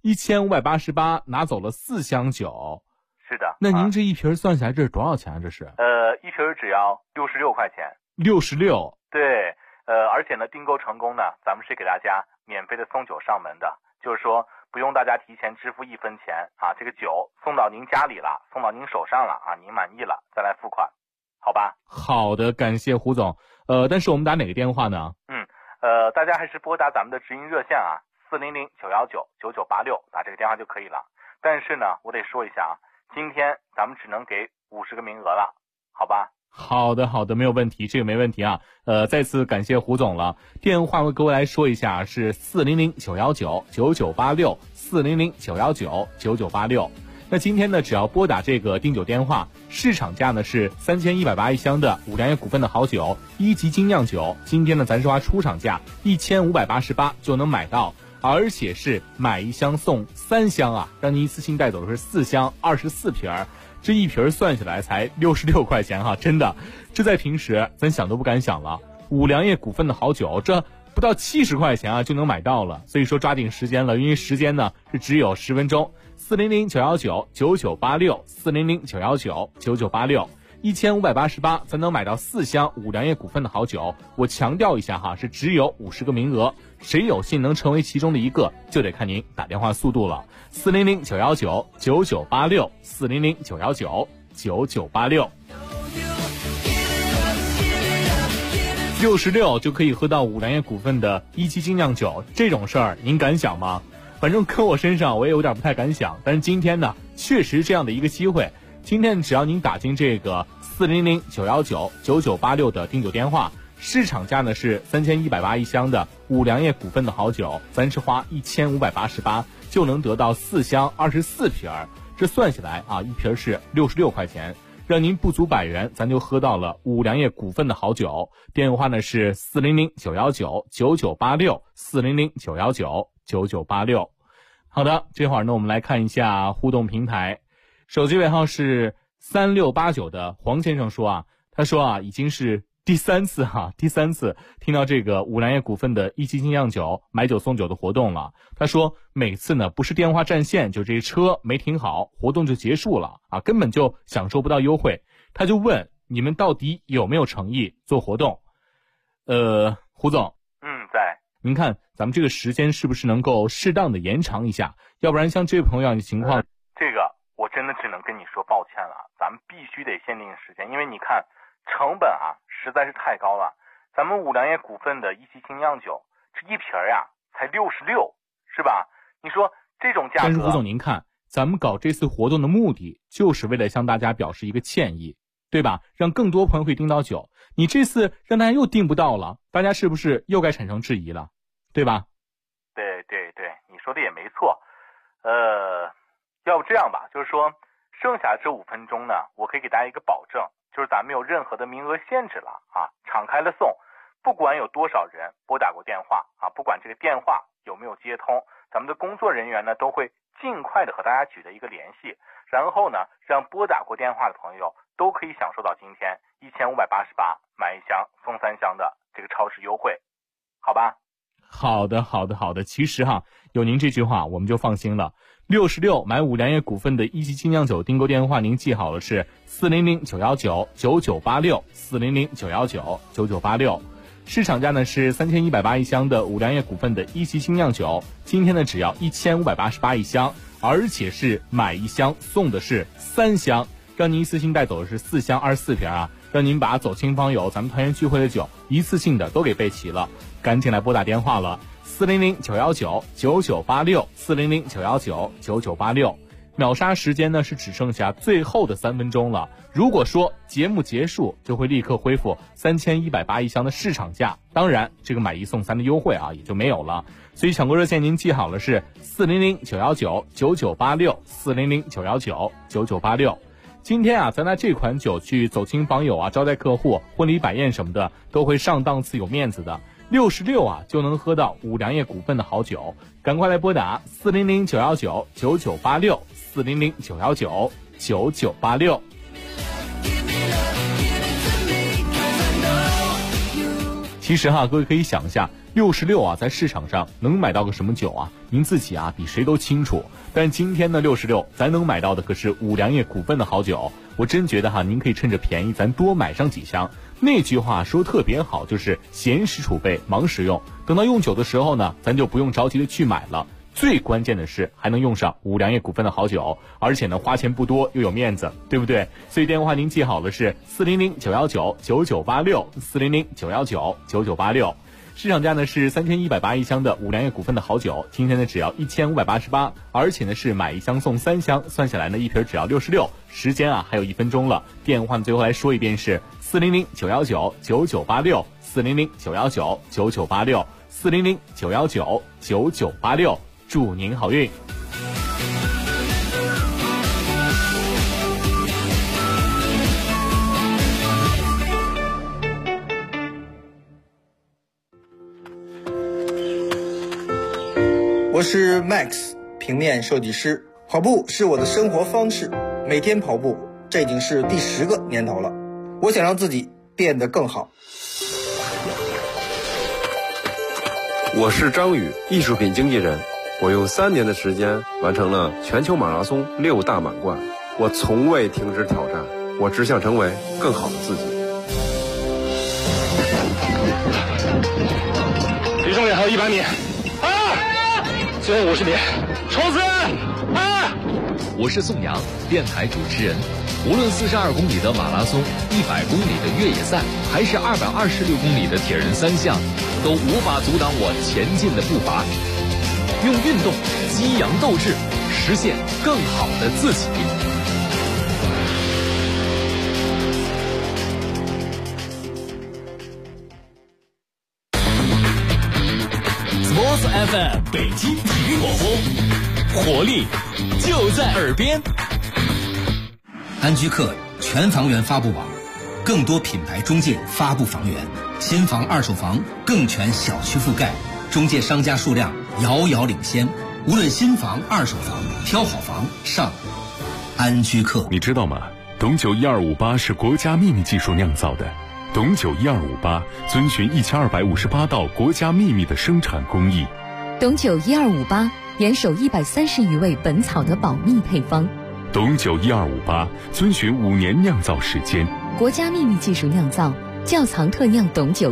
1588拿走了4箱酒。 是的， 那您这一瓶算下来这是多少钱啊？这是一瓶只要66块钱。 66。 对，而且呢，订购成功呢，咱们是给大家免费的送酒上门的，就是说不用大家提前支付1分钱啊，这个酒送到您家里了，送到您手上了啊，您满意了再来付款，好吧？ 好的，感谢胡总。但是我们打哪个电话呢？ 大家还是拨打咱们的直营热线啊，400-919-9986，打这个电话就可以了。但是呢，我得说一下啊。今天咱们只能给50个名额了，好吧？ 好的，没有问题，这个没问题啊。再次感谢胡总了。电话各位来说一下，是400-919-9986 400-919-9986。那今天呢，只要拨打这个订酒电话，市场价呢是3180一箱的五粮液股份的好酒1级精酿酒，今天呢咱是花出厂价1588就能买到。而且是买一箱送3箱啊，让您一次性带走的是4箱24瓶，这一瓶算下来才66块钱哈，真的，这在平时咱想都不敢想了。五粮液股份的好酒，这不到70块钱啊就能买到了，所以说抓紧时间了，因为时间呢是只有10分钟。400-919-9986 400-919-9986。1588才能买到4箱五粮液股份的好酒，我强调一下哈，是只有50个名额，谁有幸能成为其中的一个，就得看您打电话速度了。400-919-9986 400-919-9986。66就可以喝到五粮液股份的1期精酿酒，这种事儿您敢想吗？反正搁我身上我也有点不太敢想，但是今天呢，确实这样的一个机会。今天只要您打进这个400-919-9986的订酒电话，市场价呢是3180一箱的五粮液股份的好酒，咱是花1588就能得到4箱24瓶，这算下来啊，一瓶是66块钱，让您不足100元，咱就喝到了五粮液股份的好酒。电话呢是400-919-9986 400-919-9986。好的，这会儿呢我们来看一下互动平台。手机尾号是3689的黄先生说啊，他说啊，已经是第三次听到这个五粮液股份的1期精酿酒买酒送酒的活动了。他说每次呢不是电话占线，就这车没停好，活动就结束了啊，根本就享受不到优惠。他就问你们到底有没有诚意做活动？胡总， 在。 您看咱们这个时间是不是能够适当的延长一下？要不然像这位朋友的情况， 这个我真的只能跟你说抱歉了，咱们必须得限定时间，因为你看成本啊实在是太高了。咱们五粮液股份的1期精酿酒，这一瓶呀才66，是吧？你说这种价格。 但是胡总您看，咱们搞这次活动的目的就是为了向大家表示一个歉意，对吧？让更多朋友会订到酒。你这次让大家又订不到了，大家是不是又该产生质疑了，对吧？ 对，你说的也没错。要不这样吧，就是说剩下这5分钟呢，我可以给大家一个保证，就是咱们没有任何的名额限制了啊，敞开了送， 不管有多少人拨打过电话啊，不管这个电话有没有接通，咱们的工作人员呢都会尽快的和大家取得一个联系，然后呢让拨打过电话的朋友都可以享受到今天1588买1箱送3箱的这个超市优惠，好吧？ 好的。其实有您这句话我们就放心了。66买五粮液股份的一级精酿酒订购电话您记好了，是400-919-9986 400-919-9986。市场价呢是3180一箱的五粮液股份的一级精酿酒，今天呢只要1588一箱，而且是买1箱送的是3箱，让您一次性带走的是4箱24瓶啊，让您把走亲访友咱们团圆聚会的酒一次性的都给备齐了。赶紧来拨打电话了，400-919-9986 400-919-9986。秒杀时间呢是只剩下最后的3分钟了，如果说节目结束就会立刻恢复3180一箱的市场价，当然这个买1送3的优惠也就没有了。所以抢购热线您记好了，是400-919-9986 400-919-9986。今天咱拿这款酒去走亲访友招待客户、婚礼摆宴什么的都会上档次有面子的。66就能喝到五粮液股份的好酒，赶快来拨打400-919-9986 400-919-9986。其实各位可以想一下，66在市场上能买到个什么酒您自己比谁都清楚。但今天呢66咱能买到的可是五粮液股份的好酒，我真觉得您可以趁着便宜咱多买上几箱。那句话说特别好，就是闲时储备忙时用，等到用酒的时候呢咱就不用着急的去买了。最关键的是还能用上五粮液股份的好酒，而且呢花钱不多又有面子，对不对？所以电话您记好了，是400-919-9986 400-919-9986。市场价呢是3180一箱的五粮液股份的好酒，今天呢只要1588，而且呢是买1箱送3箱，算下来呢一瓶只要66。时间还有1分钟了，电话最后来说一遍是400-919-9986 400-919-9986 400-919-9986。祝您好运。 我是 Max， 平面设计师。跑步是我的生活方式，每天跑步，这已经是第10个年头了。我想让自己变得更好。 我是张宇，艺术品经纪人。我用3年的时间完成了全球马拉松6大满贯。我从未停止挑战，我只想成为更好的自己。 离终点还有100米。最后50米，冲刺！ 我是宋阳，电台主持人。无论42公里的马拉松、100公里的越野赛，还是226公里的铁人3项，都无法阻挡我前进的步伐。用运动激扬斗志，实现更好的自己。Sports FM 北京体育广播，活力就在耳边。 安居客全房源发布网，更多品牌中介发布房源，新房二手房更全小区覆盖，中介商家数量遥遥领先。无论新房二手房，挑好房上安居客。 你知道吗？董酒1258是国家秘密技术酿造的。董酒1258遵循1258道国家秘密的生产工艺。 董酒1258严守130余味本草的保密配方。 董酒1258遵循5年酿造时间， 国家秘密技术酿造，窖藏特酿董酒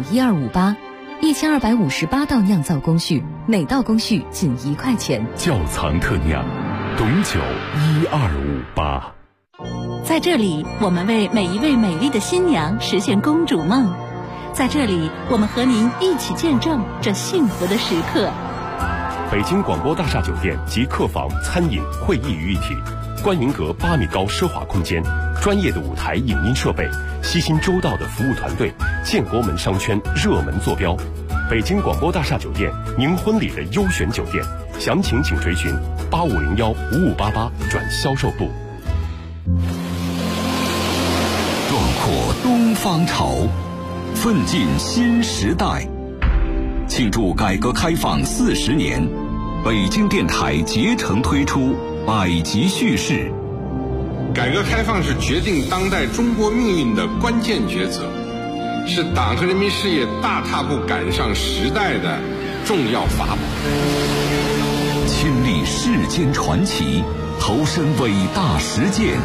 1258，1258道酿造工序，每道工序仅1块钱。 窖藏特酿，董酒1258。 在这里，我们为每一位美丽的新娘实现公主梦。在这里，我们和您一起见证这幸福的时刻。 北京广播大厦酒店及客房、餐饮、会议于一体，观云阁8米高奢华空间，专业的舞台影音设备，悉心周到的服务团队，建国门商圈热门坐标。北京广播大厦酒店，您婚礼的优选酒店，详情请垂询85015588转销售部。 壮阔东方潮， 奋进新时代。庆祝改革开放40年，北京电台竭诚推出百集叙事。 改革开放是决定当代中国命运的关键抉择，是党和人民事业大踏步赶上时代的重要法宝。 亲历世间传奇，投身伟大实践，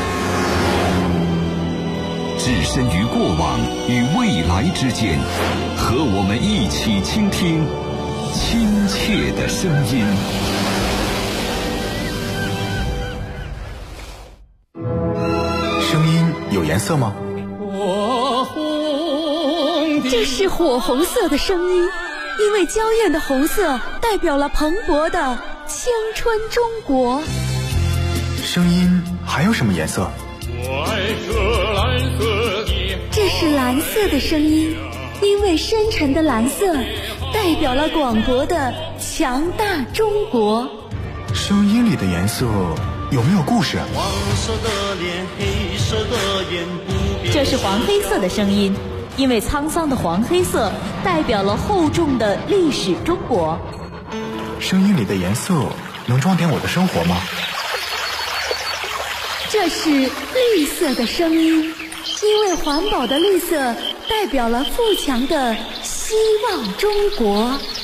置身于过往与未来之间，和我们一起倾听亲切的声音。 声音有颜色吗？ 这是火红色的声音，因为娇艳的红色代表了蓬勃的青春中国。 声音还有什么颜色？ 这是蓝色的声音，因为深沉的蓝色代表了广博的强大中国。 声音里的颜色有没有故事？ 黄色的脸，黑色的眼， 这是黄黑色的声音，因为沧桑的黄黑色代表了厚重的历史中国。 声音里的颜色能装点我的生活吗？ 这是绿色的声音，因为环保的绿色代表了富强的希望中国。